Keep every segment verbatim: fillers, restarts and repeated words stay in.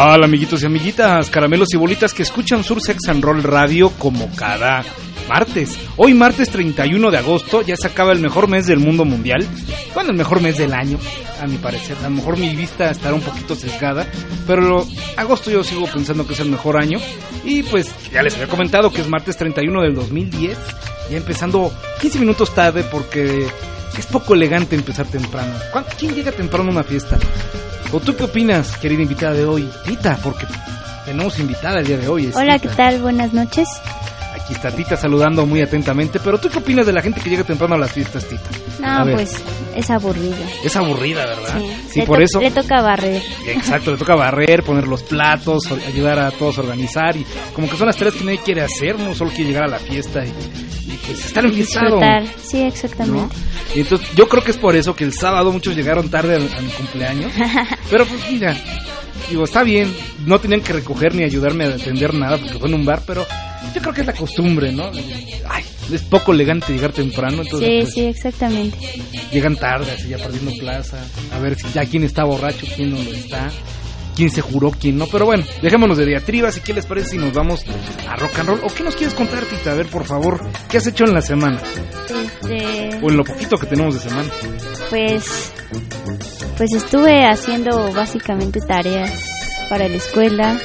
tal, amiguitos y amiguitas, caramelos y bolitas que escuchan Sur Sex and Roll Radio como cada martes? Hoy martes treinta y uno de agosto, ya se acaba el mejor mes del mundo mundial. Bueno, el mejor mes del año, a mi parecer. A lo mejor mi vista estará un poquito sesgada, pero agosto yo sigo pensando que es el mejor año. Y pues ya les había comentado que es martes treinta y uno del dos mil diez, ya empezando quince minutos tarde porque es poco elegante empezar temprano. ¿Quién llega temprano a una fiesta? ¿O tú qué opinas, querida invitada de hoy, Tita? Porque tenemos invitada el día de hoy. Hola, Tita. ¿qué tal? Buenas noches. Aquí está Tita saludando muy atentamente. Pero ¿tú qué opinas de la gente que llega temprano a las fiestas, Tita? No, pues es aburrida. Es aburrida, ¿verdad? Sí, sí le por to- eso. Le toca barrer. Exacto, le toca barrer, poner los platos, ayudar a todos a organizar. Y como que son las tareas que nadie quiere hacer, no solo quiere llegar a la fiesta y, y pues estar enfiestado. Disfrutar, sí, exactamente. ¿No? Y entonces yo creo que es por eso que el sábado muchos llegaron tarde a, a mi cumpleaños. Pero pues mira, digo, está bien, no tenían que recoger ni ayudarme a atender nada porque fue en un bar, pero yo creo que es la costumbre, ¿no? Ay, es poco elegante llegar temprano, entonces Sí, pues, sí, exactamente. llegan tarde, así ya perdiendo plaza, a ver si ya quién está borracho, quién no lo está, quién se juró, quién no. Pero bueno, dejémonos de diatribas y qué les parece si nos vamos a rock and roll. ¿O qué nos quieres contar, Tita? A ver, por favor, ¿qué has hecho en la semana? Este, O en lo poquito que tenemos de semana. pues, pues estuve haciendo básicamente tareas para la escuela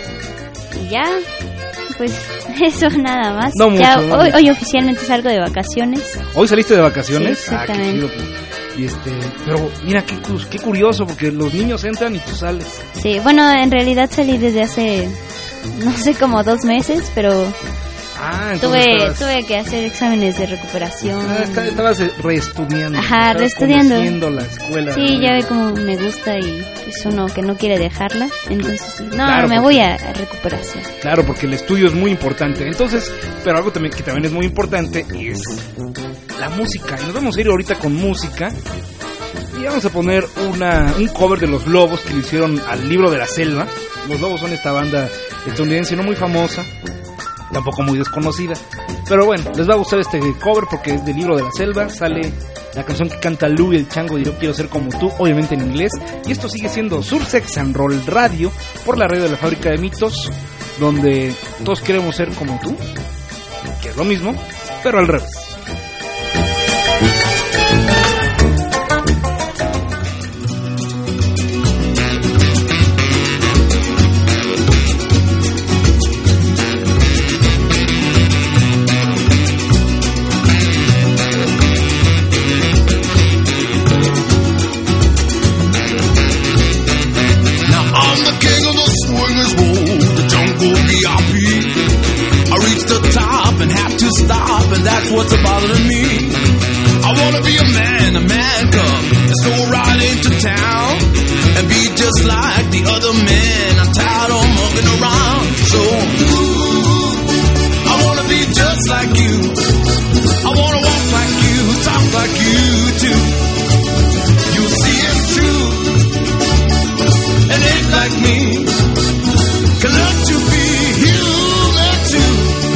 y ya, pues eso nada más. No ya mucho, ¿no? hoy, hoy oficialmente salgo de vacaciones. ¿Hoy saliste de vacaciones? Sí, exactamente. Ah, qué chido, pues. Y este, pero mira qué, cu- qué curioso, porque los niños entran y tú sales. Sí, bueno, en realidad salí desde hace, no sé, como dos meses, pero Ah, entonces tuve estabas, tuve que hacer exámenes de recuperación. ah, está- estabas eh, reestudiando. Ajá, estabas reestudiando. conociendo la escuela. Sí, ¿no? ya ve cómo me gusta y es uno que no quiere dejarla. Entonces, no, Claro, me porque- voy a, a recuperación. Claro, porque el estudio es muy importante. Entonces, pero algo también que también es muy importante es la música. Y nos vamos a ir ahorita con música. Y vamos a poner una un cover de Los Lobos que le hicieron al Libro de la Selva. Los Lobos son esta banda estadounidense no muy famosa, tampoco muy desconocida. Pero bueno, les va a gustar este cover porque es del Libro de la Selva. Sale la canción que canta Lou y el Chango de Yo Quiero Ser Como Tú, obviamente en inglés. Y esto sigue siendo Sur Sex and Roll Radio por la radio de la Fábrica de Mitos, donde todos queremos ser como tú, que es lo mismo, pero al revés. I'm the king of the swingers roll, the jungle V I P. I reach the top and have to stop, and that's what's bothering me. I wanna be a man, a man cub, let's go right into town and be just like the other men. I'm tired of mucking around, so ooh, I wanna be just like you. I wanna walk like you, talk like you too. You see it's true. And ain't like me can learn to be human too.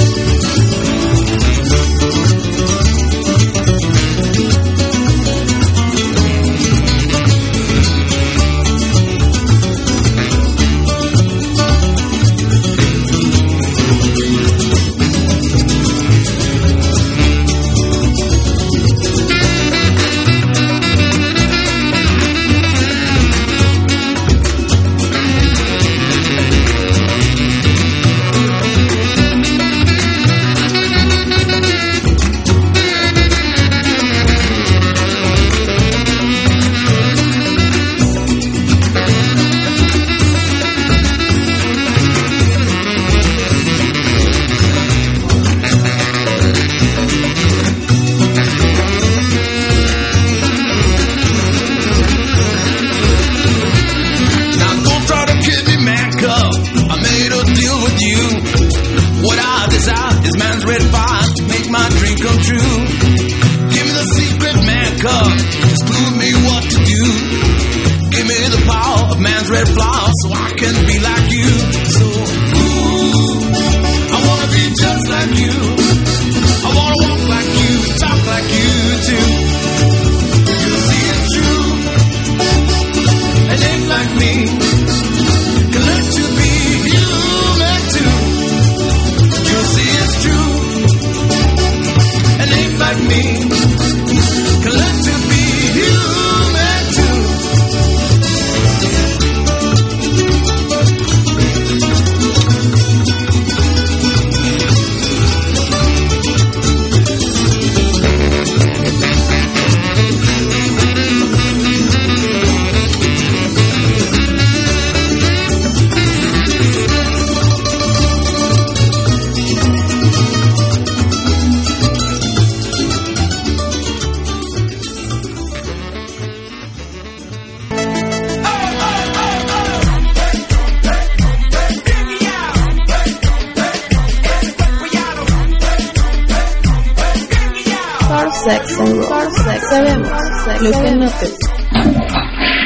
Now don't try to kid me, man cub. I made a deal with you. What I desire is man's red fire to make my dream come true. Give me the secret, man cub. Just clue me what to do. Give me the power of man's red flower so I can be like you. So, ooh, I wanna be just like you. I wanna walk like you, talk like you too. You see it's true. And ain't like me can learn to sabemos lo que no te gusta.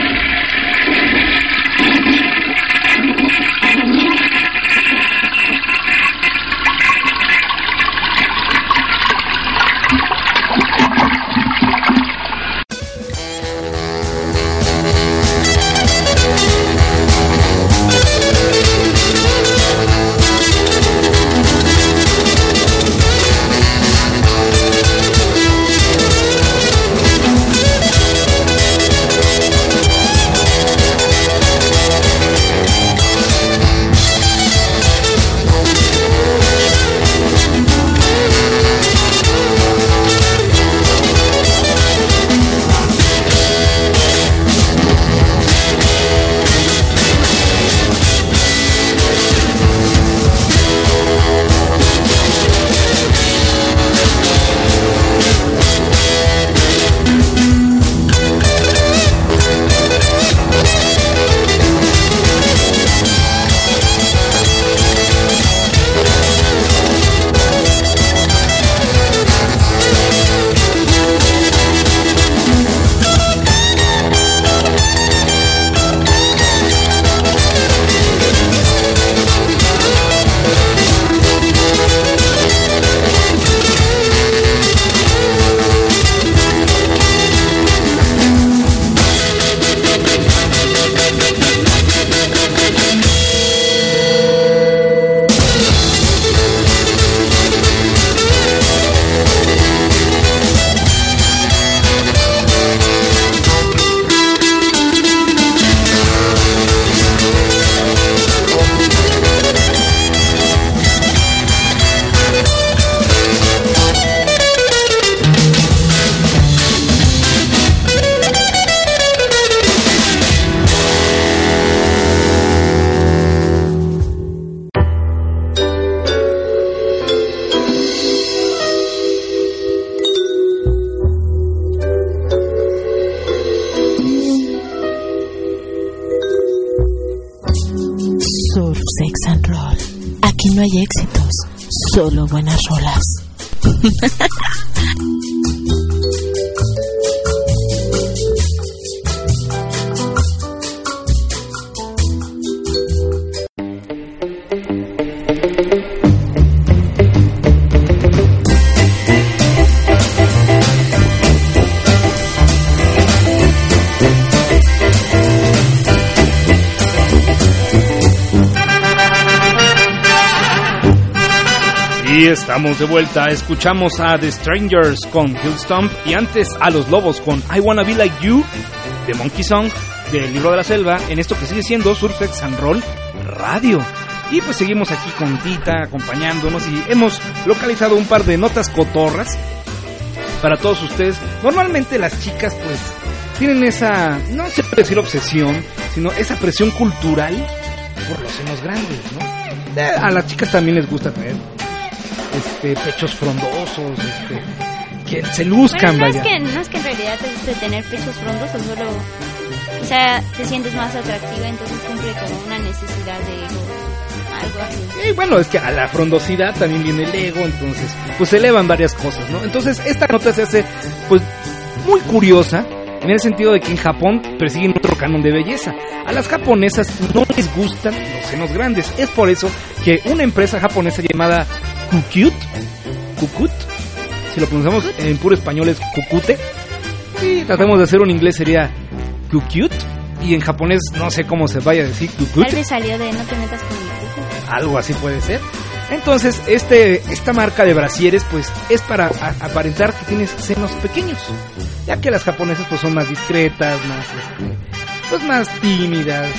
No hay éxitos, solo buenas rolas. Y estamos de vuelta, escuchamos a The Strangers con Hillstomp y antes a Los Lobos con I Wanna Be Like You de Monkey Song del Libro de la Selva en esto que sigue siendo Surf Sex and Roll Radio. Y pues seguimos aquí con Tita acompañándonos y hemos localizado un par de notas cotorras para todos ustedes. Normalmente las chicas pues tienen esa, no se puede decir obsesión, sino esa presión cultural por los senos grandes, ¿no? A las chicas también les gusta tener este pechos frondosos, este que se luzcan, bueno, no vaya. Es que, no es que en realidad te guste tener pechos frondosos, solo, o sea, te sientes más atractiva, entonces cumple como una necesidad de ego, algo así. Y bueno, es que a la frondosidad también viene el ego, entonces pues se elevan varias cosas, ¿no? Entonces esta nota se hace pues muy curiosa en el sentido de que en Japón persiguen otro canon de belleza. A las japonesas no les gustan los senos grandes. Es por eso que una empresa japonesa llamada Kukut, Kukut, si lo pronunciamos en puro español es Kukute, y tratamos de hacer un inglés sería Kukut, y en japonés no sé cómo se vaya a decir Kukut. Tal vez salió de no te metas con mi cuco. Algo así puede ser. Entonces, este esta marca de brasieres pues es para a, aparentar que tienes senos pequeños, ya que las japonesas pues son más discretas, más este, pues más tímidas,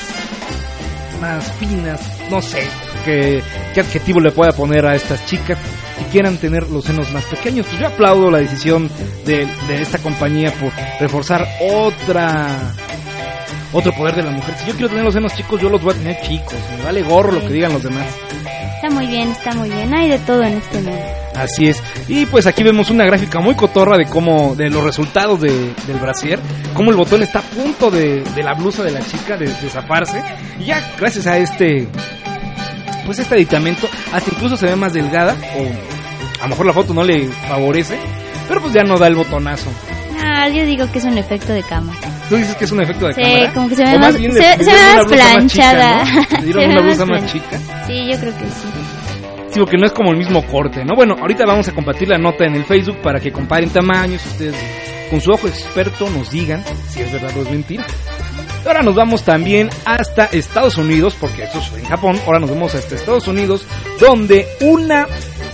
más finas, no sé qué, qué adjetivo le pueda poner a estas chicas que quieran tener los senos más pequeños. Pues yo aplaudo la decisión de, de esta compañía por reforzar otra otro poder de la mujer. Si yo quiero tener los senos chicos, yo los voy a tener chicos, me vale gorro lo que digan los demás. Está muy bien, está muy bien, hay de todo en este mundo. Así es. Y pues aquí vemos una gráfica muy cotorra de cómo, de los resultados de, del brasier, cómo el botón está a punto de, de la blusa de la chica de, de zafarse, y ya gracias a este pues este aditamento hasta incluso se ve más delgada, o a lo mejor la foto no le favorece, pero pues ya no da el botonazo. Ah, Ah, yo digo que es un efecto de cámara. ¿Tú dices que es un efecto de sí, cámara? Sí, como que se ve o más, bien se, le, se le ve más una blusa planchada. Más chica, ¿no? ¿Le dieron una blusa más chica? Sí, yo creo que sí. Sí, porque no es como el mismo corte, ¿no? Bueno, ahorita vamos a compartir la nota en el Facebook para que comparen tamaños, ustedes con su ojo experto nos digan si es verdad o es mentira. Ahora nos vamos también hasta Estados Unidos, porque eso es en Japón, ahora nos vamos hasta Estados Unidos, donde una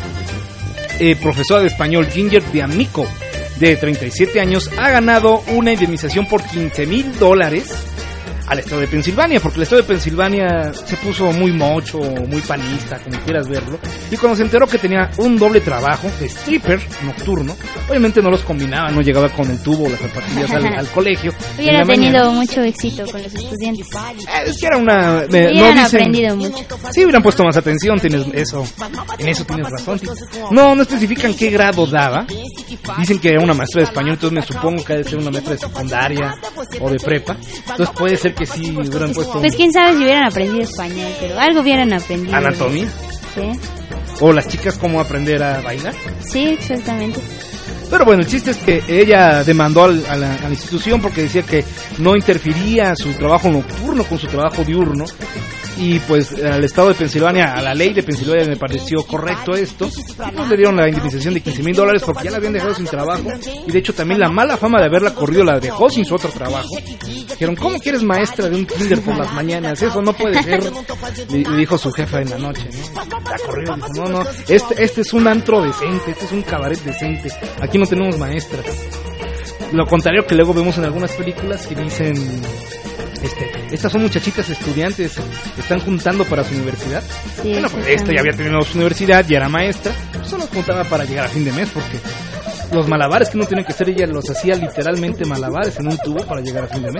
eh, profesora de español, Ginger D'Amico, de treinta y siete años, ha ganado una indemnización por quince mil dólares al estado de Pensilvania, porque el estado de Pensilvania se puso muy mocho, muy panista, como quieras verlo, y cuando se enteró que tenía un doble trabajo de stripper nocturno, obviamente no los combinaba, no llegaba con el tubo o las zapatillas al, al colegio. Hubiera tenido mucho éxito con los estudiantes. Eh, es que era una... Eh, hubieran no dicen, aprendido mucho. Sí, hubieran puesto más atención, tienes eso, en eso tienes razón. No, no especifican qué grado daba, dicen que era una maestra de español, entonces me supongo que ha de ser una maestra de secundaria o de prepa, entonces puede ser que sí hubieran puesto... Pues quién sabe si hubieran aprendido español, pero algo hubieran aprendido. ¿Anatomía? Sí. ¿O las chicas cómo aprender a bailar? Sí, exactamente. Pero bueno, el chiste es que ella demandó al, a, la, a la institución porque decía que no interfería su trabajo nocturno con su trabajo diurno. Y pues al estado de Pensilvania, a la ley de Pensilvania me pareció correcto esto. Y pues le dieron la indemnización de quince mil dólares porque ya la habían dejado sin trabajo. Y de hecho también la mala fama de haberla corrido la dejó sin su otro trabajo. Dijeron, ¿cómo que eres maestra de un kinder por las mañanas? Eso no puede ser. Le, le dijo su jefa en la noche, ¿no? La corrió, dijo, no, no, este, este es un antro decente, este es un cabaret decente. Aquí no tenemos maestras. Lo contrario que luego vemos en algunas películas que dicen... Este, estas son muchachitas estudiantes, están juntando para su universidad. Sí, bueno, pues esta ya había terminado su universidad, ya era maestra, solo juntaba para llegar a fin de mes, porque los malabares que uno tiene que hacer, ella los hacía literalmente malabares en un tubo para llegar a fin de mes.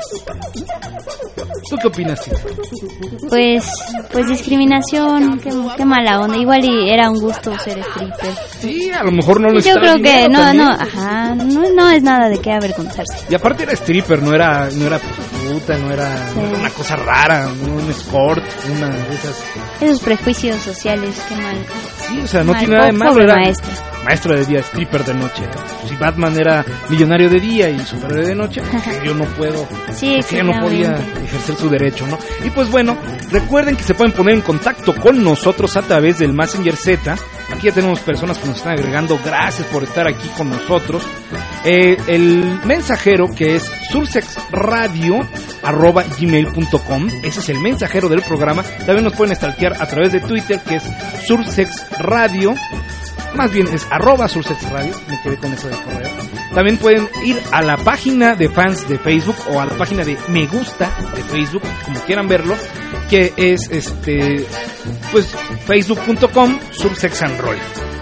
¿Tú qué opinas, Tita? Pues, pues discriminación, qué, qué mala onda. Igual y era un gusto ser stripper. Sí, a lo mejor no lo Yo creo que no, también. no, ajá, no, no es nada de qué avergonzarse. Y aparte era stripper, no era, no era prostituta, no era, sí. no era una cosa rara, no un escort, una de esas. Esos prejuicios sociales, qué mal. Sí, o sea, no mal, tiene nada de malo. Era maestra. Maestro de día, stripper de noche. Si Batman era millonario de día y superhéroe de noche, pues yo no puedo, sí, porque ella no podía ejercer su derecho, ¿no? Y pues bueno, recuerden que se pueden poner en contacto con nosotros a través del Messenger Z. Aquí ya tenemos personas que nos están agregando. Gracias por estar aquí con nosotros. Eh, el mensajero que es sursexradio arroba gmail punto com, ese es el mensajero del programa. También nos pueden stalkear a través de Twitter, que es sursexradio. Más bien es arroba sursexradio, me quedé con eso de correo. También pueden ir a la página de fans de Facebook o a la página de me gusta de Facebook, como quieran verlo, que es este pues facebook punto com sursexandroll.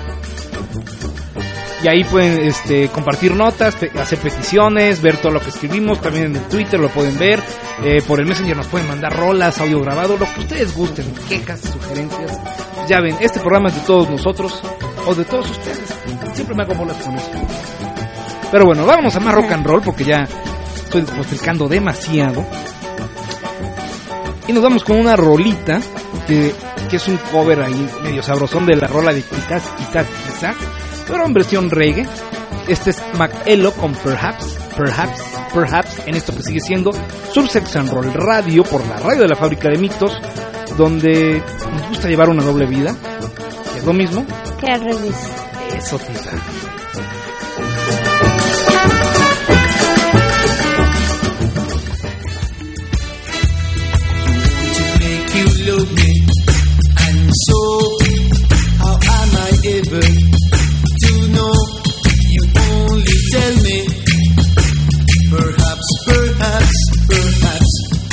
Y ahí pueden este, compartir notas, pe- hacer peticiones, ver todo lo que escribimos. También en el Twitter lo pueden ver. Eh, por el Messenger nos pueden mandar rolas, audio grabado, lo que ustedes gusten, quejas, sugerencias. Ya ven, este programa es de todos nosotros, o de todos ustedes. Siempre me hago bolas con eso. Pero bueno, vamos a más rock and roll porque ya estoy despotricando demasiado. Y nos vamos con una rolita que, que es un cover ahí medio sabrosón de la rola de quizás, quizás, quizás, pero en versión reggae. Este es Mac-Elo con Perhaps, Perhaps, Perhaps, en esto que sigue siendo Sursex and Roll Radio por la radio de la Fábrica de Mitos, donde nos gusta llevar una doble vida, que es lo mismo que al revés. Eso, tita. You love me, and so how am I ever to know? You only tell me, perhaps, perhaps, perhaps.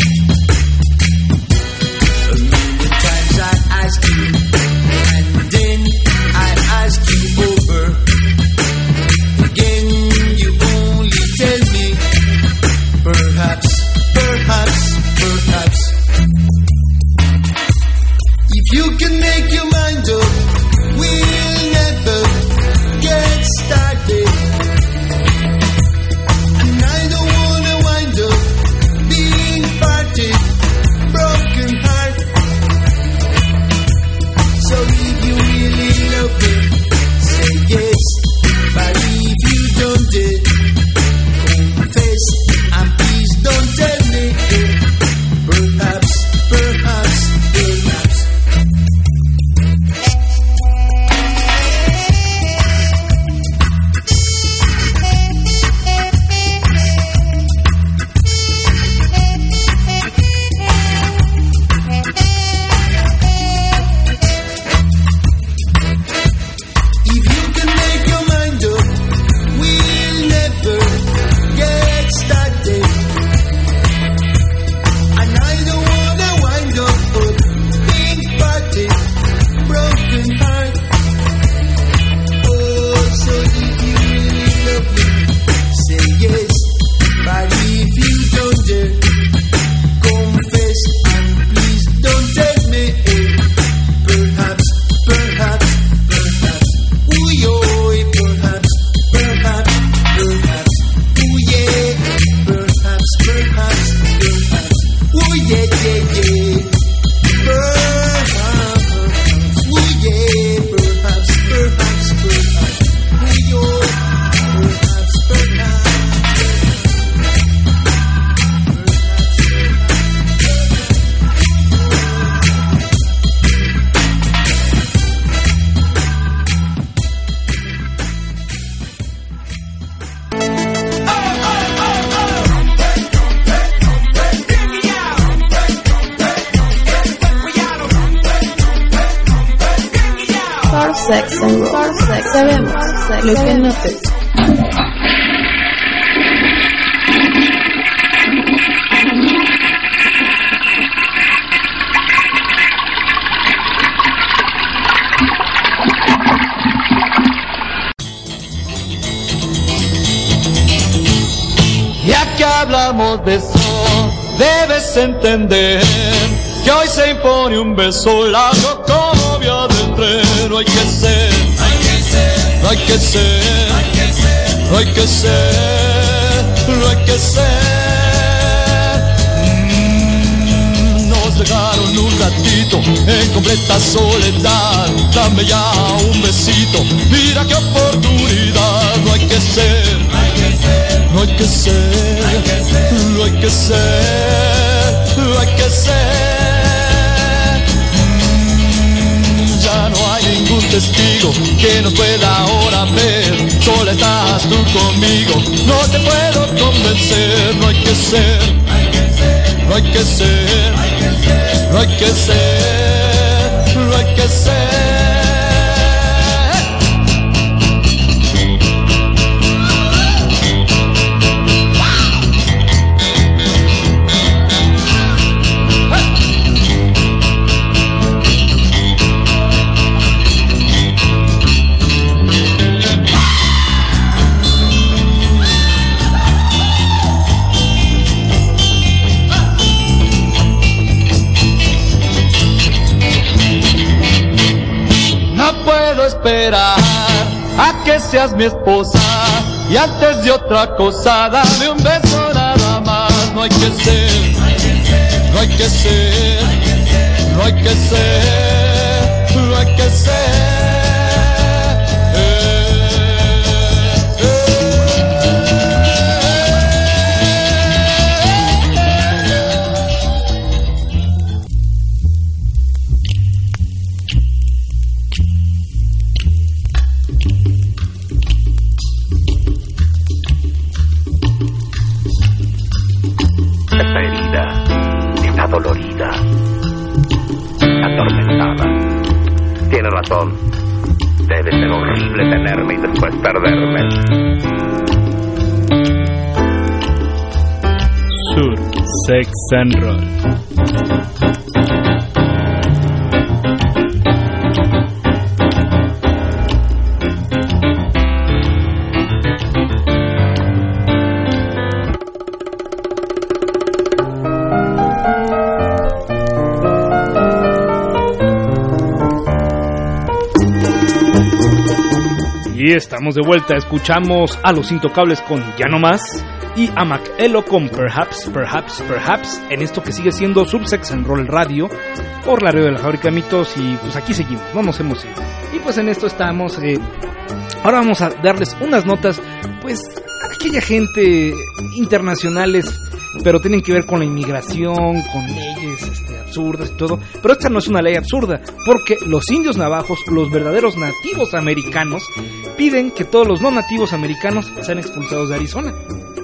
A million times I ask you, and then I ask you over Lo que notes. Ya que hablamos de eso, debes entender que hoy se impone un beso largo como vía del tren. No hay que ser, hay que ser, no hay que ser, hay que ser, no hay que ser, no hay que ser. Mm, nos dejaron un ratito en completa soledad. Dame ya un besito, mira qué oportunidad. No hay que ser, hay que ser, no hay que ser, hay que ser, no hay que ser, no hay que ser. Ya no hay ningún testigo que nos pueda ahora ver. Sola estás tú conmigo, no te puedo convencer. No hay que ser, no hay que ser, no hay que ser, no hay que ser. Esperar a que seas mi esposa y antes de otra cosa dame un beso nada más. No hay que ser, no hay que ser, no hay que ser, no hay que ser. Dolorida, atormentada. Tiene razón. Debe ser horrible tenerme y después perderme. Sur, Sex and Roll. Y estamos de vuelta, escuchamos a Los Intocables con Ya No Más y a Mac-Elo con Perhaps, Perhaps, Perhaps, en esto que sigue siendo Subsex and Roll Radio por la radio de la Fábrica de Mitos. Y pues aquí seguimos, no nos hemos ido. Y pues en esto estamos, eh, ahora vamos a darles unas notas, pues a aquella gente internacionales, pero tienen que ver con la inmigración, con leyes este, absurdas y todo. Pero esta no es una ley absurda, porque los indios navajos, los verdaderos nativos americanos, piden que todos los no nativos americanos sean expulsados de Arizona.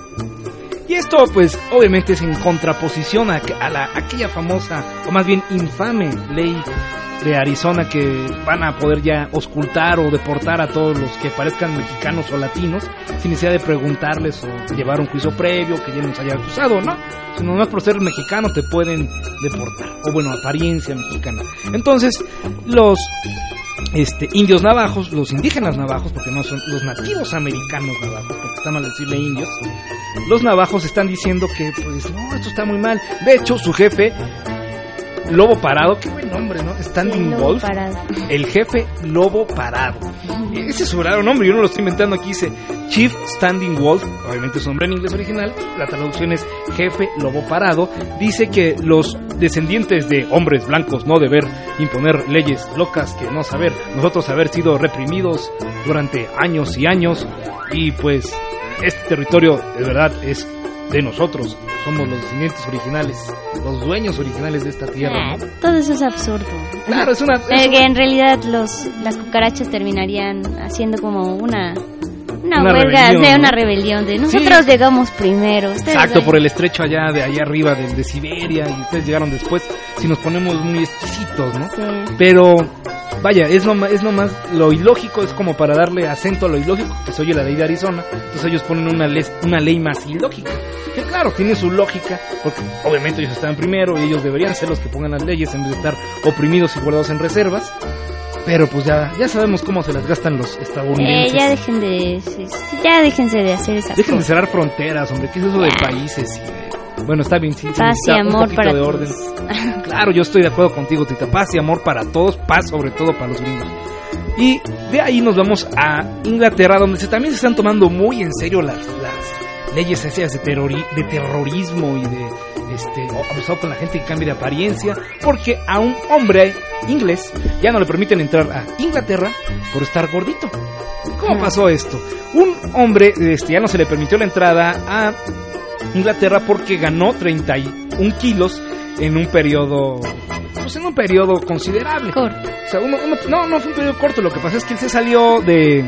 Y esto pues obviamente es en contraposición a, a la, aquella famosa, o más bien infame ley de Arizona, que van a poder ya auscultar o deportar a todos los que parezcan mexicanos o latinos sin necesidad de preguntarles o llevar un juicio previo que ya nos haya acusado, ¿no? Sino nomás por ser mexicano te pueden deportar, o bueno, apariencia mexicana. Entonces los este indios navajos, los indígenas navajos, porque no son los nativos americanos navajos, porque está mal decirle indios, los navajos están diciendo que pues no, esto está muy mal. De hecho, su jefe Lobo Parado, qué buen nombre, ¿no? Standing sí, Wolf, Parado. El jefe Lobo Parado. Ese es su verdadero nombre, yo no lo estoy inventando aquí, dice Chief Standing Wolf, obviamente su nombre en inglés original, la traducción es jefe Lobo Parado. Dice que los descendientes de hombres blancos no deber imponer leyes locas, que no saber, nosotros haber sido reprimidos durante años y años, y pues este territorio de verdad es de nosotros, somos los descendientes originales, los dueños originales de esta tierra, ¿no? Todo eso es absurdo. Claro, es una... Es eh, una... Que en realidad los las cucarachas terminarían haciendo como una Una, una huelga, rebelión, de ¿no? una rebelión de nosotros Sí. llegamos primero. Ustedes Exacto, ahí. por el estrecho allá de allá arriba de, de Siberia y ustedes llegaron después. Si nos ponemos muy exquisitos, ¿no? Sí. Pero vaya, es nomás, es nomás lo ilógico, es como para darle acento a lo ilógico, que se oye la ley de Arizona. Entonces ellos ponen una ley, una ley más ilógica, que claro, tiene su lógica, porque obviamente ellos están primero y ellos deberían ser los que pongan las leyes en vez de estar oprimidos y guardados en reservas. Pero pues ya, ya sabemos cómo se las gastan los Eh, estadounidenses. ya dejen de, ya déjense de hacer esas Dejen de cosas. cerrar fronteras, hombre, ¿qué es eso de países? Y de- bueno, está bien, sí, sí, Paz y necesita un amor poquito para de todos. orden. Claro, yo estoy de acuerdo contigo, Tita. Paz y amor para todos, paz sobre todo para los gringos. Y de ahí nos vamos a Inglaterra, donde se, también se están tomando muy en serio las, las leyes esas de, terrori- de terrorismo y de este, abusado con la gente que cambie de apariencia, porque a un hombre inglés ya no le permiten entrar a Inglaterra por estar gordito. ¿Cómo pasó esto? Un hombre este, ya no se le permitió la entrada a Inglaterra porque ganó treinta y un kilos en un periodo, pues en un periodo considerable. Corto. O sea, uno, uno- no, no fue un periodo corto. Lo que pasa es que él se salió de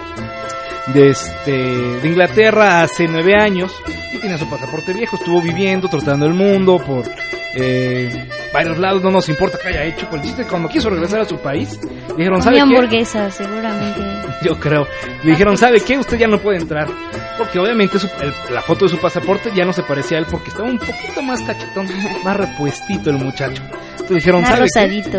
de este de Inglaterra hace nueve años y tiene su pasaporte viejo. Estuvo viviendo, tratando el mundo por eh, varios lados. No nos importa qué haya hecho. Pues el chiste es que cuando quiso regresar a su país, le dijeron, ¿sabe Comió qué? hamburguesa, seguramente. Yo creo. Le dijeron, ¿sabe qué? Usted ya no puede entrar. Porque obviamente su- el- la foto de su pasaporte ya no se parecía a él porque estaba un poquito más cachetón, más repuestito el muchacho. Entonces dijeron, Más ¿sabe rosadito.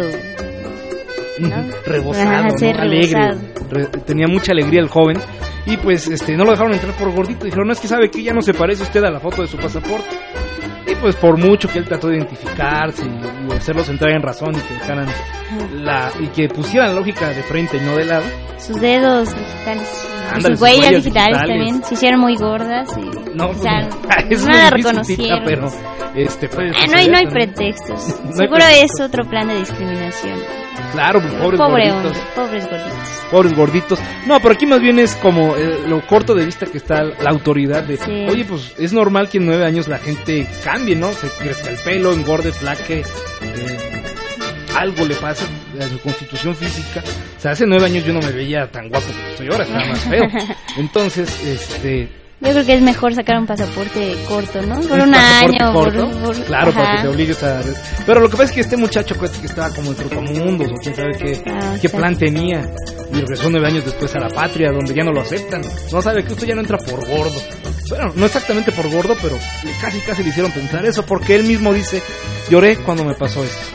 qué? ¿no? Rebosado, Ajá, ¿no? sí, Alegre. rebosado. Re- tenía mucha alegría el joven. Y pues este no lo dejaron entrar por gordito. Dijeron, no, es que sabe que ya no se parece usted a la foto de su pasaporte. Y pues por mucho que él trató de identificarse y, y hacerlos entrar en razón y que dejaran la, y que pusieran la lógica de frente y no de lado. Sus dedos digitales. Y Ándale, sus huellas, sus huellas digitales, digitales. también se hicieron muy gordas y No, o sea, pues, eso no la es difícil, Tita, reconocieron. pero este puede Ah, no hay, no hay suceder también. pretextos. No hay Seguro pretextos. es otro plan de discriminación. Claro, pues, pobres Pobre gorditos. hombre, pobres gorditos. Pobres gorditos. No, pero aquí más bien es como eh, lo corto de vista que está la autoridad de, Sí. oye, pues es normal que en nueve años la gente cambie, ¿no? Se crezca el pelo, engorde, flaque, eh, algo le pasa a su constitución física. O sea, hace nueve años yo no me veía tan guapo como soy ahora, estaba más feo. Entonces, este... Yo creo que es mejor sacar un pasaporte corto, ¿no? Por ¿un un pasaporte año, por, corto? por- Claro, para ajá. que te obligues a... Pero lo que pasa es que este muchacho acuérdate que estaba como en trotamundos o quién sabe qué, Ah, qué sí. plan tenía. Y regresó nueve años después a la patria, donde ya no lo aceptan. No sabe que usted ya no entra por gordo. Bueno, no exactamente por gordo, pero casi casi le hicieron pensar eso, porque él mismo dice, lloré cuando me pasó esto.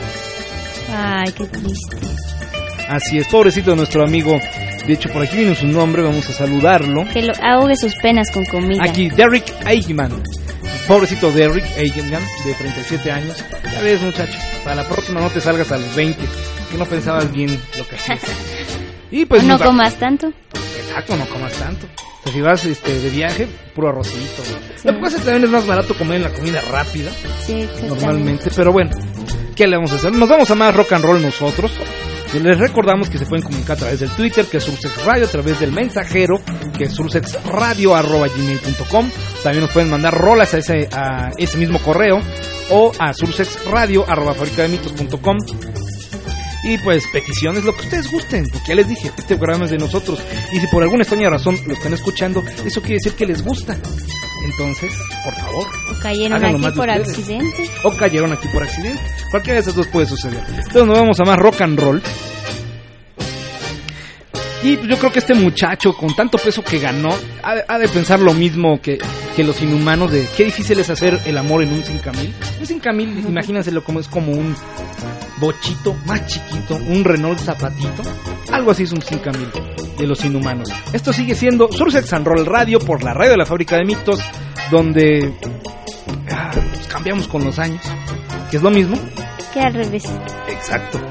Ay, qué triste. Así es, pobrecito de nuestro amigo. De hecho, por aquí viene su nombre, vamos a saludarlo. Que lo ahogue sus penas con comida. Aquí, Derrick Eggman. Pobrecito Derrick Eggman, de treinta y siete años. Ya ves, muchacho, para la próxima no te salgas a los veinte, que no pensabas bien lo que hacías. Y pues no nos va- comas tanto. Exacto, no comas tanto. O sea, si vas este, de viaje, puro arrocito. Lo que pasa es que también es más barato comer en la comida rápida, Sí, exactamente. normalmente. Pero bueno, ¿qué le vamos a hacer? Nos vamos a más rock and roll nosotros. Y les recordamos que se pueden comunicar a través del Twitter, que es Sursex Radio, a través del mensajero, que es sursexradio arroba gmail punto com. También nos pueden mandar rolas a ese, a ese mismo correo, o a sursexradio arroba fábrica de mitos punto com. Y pues peticiones, lo que ustedes gusten, porque ya les dije, este programa es de nosotros. Y si por alguna extraña razón lo están escuchando, eso quiere decir que les gusta. Entonces, por favor, O cayeron háganlo aquí más de por ustedes. accidente. O cayeron aquí por accidente. Cualquiera de esas dos puede suceder. Entonces nos vamos a más rock and roll. Y pues yo creo que este muchacho, con tanto peso que ganó, ha de, ha de pensar lo mismo que, que los inhumanos, de qué difícil es hacer el amor en un cinco mil. Un cinco mil, imagínenselo como es como un bochito más chiquito, un Renault Zapatito. Algo así es un cinco mil de los inhumanos. Esto sigue siendo Sursex and Roll Radio por la radio de la Fábrica de Mitos, donde ah, pues cambiamos con los años, que es lo mismo. Que al revés. Exacto.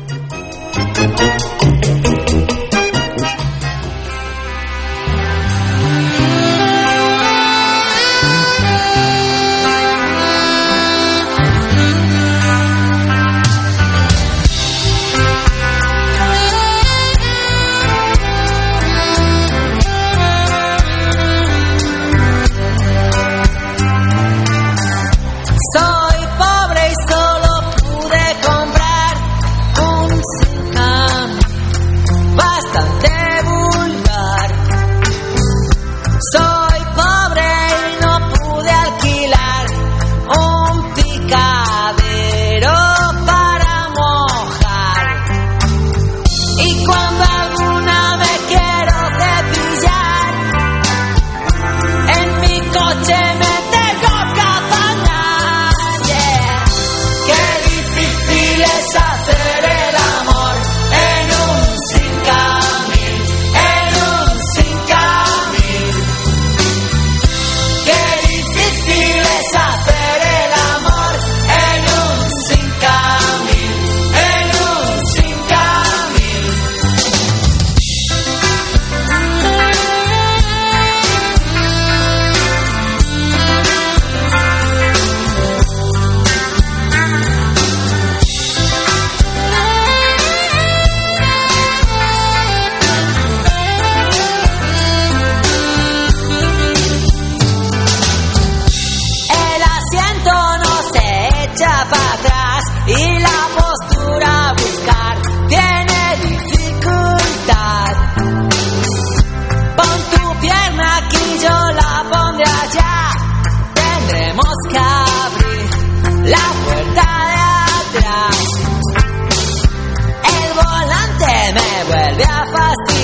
Soy pobre y solo pude comprar un Tsunami.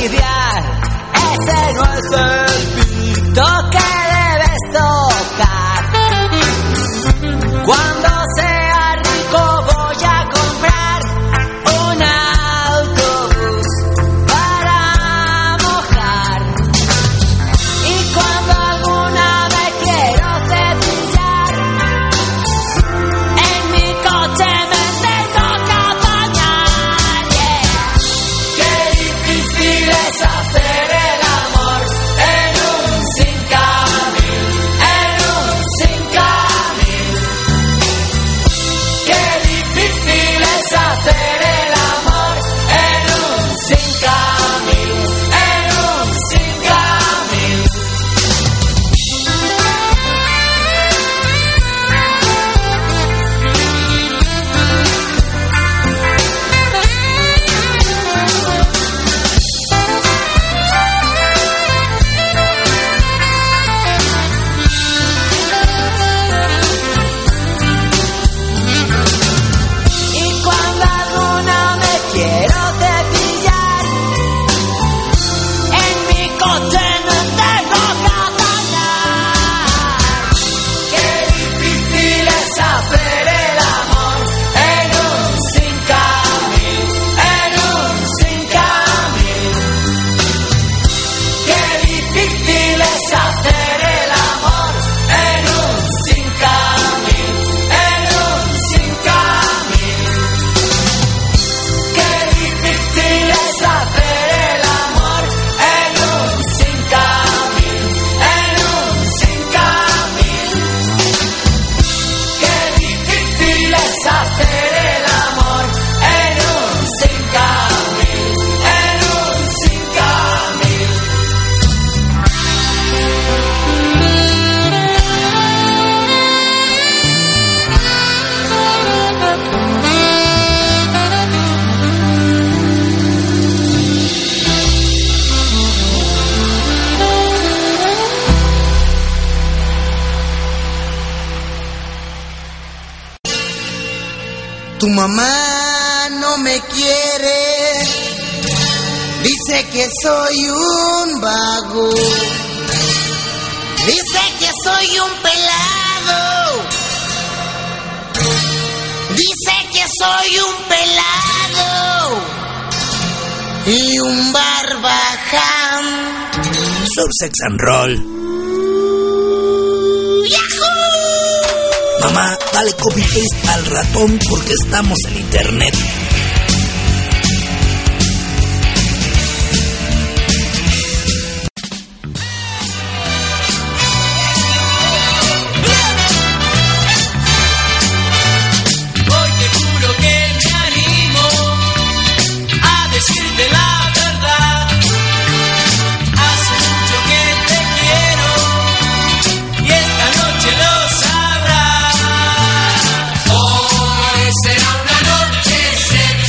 lidiar. Ese no es el pito que debes tocar. Cuando sea rico voy a comprar un autobús para mojar. Y cuando alguna me quiero cepillar, en mi coche me tengo que apañar. Yeah. Qué difícil es hacer el amor en un cinco mil, en un cinco mil. Qué difícil es hacer el amor en un cinco mil, en un cinco mil. Y cuando alguna me quiero cepillar, en mi coche no tengo que apañar. Qué difícil es hacer el amor en un cinco mil, en un cinco mil. Qué difícil es hacer el amor en un cinco mil, en un cinco mil. Qué difícil es hacer el amor en un cinco mil, en un cinco mil. Qué difícil es hacer el amor en un cinco mil, en un cinco mil. Tu mamá no me quiere, dice que soy un vago, dice que soy un pelado, dice que soy un pelado y un barbaján. Subsex and Roll. ¡Yahoo! Mamá, dale copy paste al ratón porque estamos en internet. Hoy te juro que me animo a decirte la verdad. Hace mucho que te quiero y esta noche lo sabrás. Hoy será una noche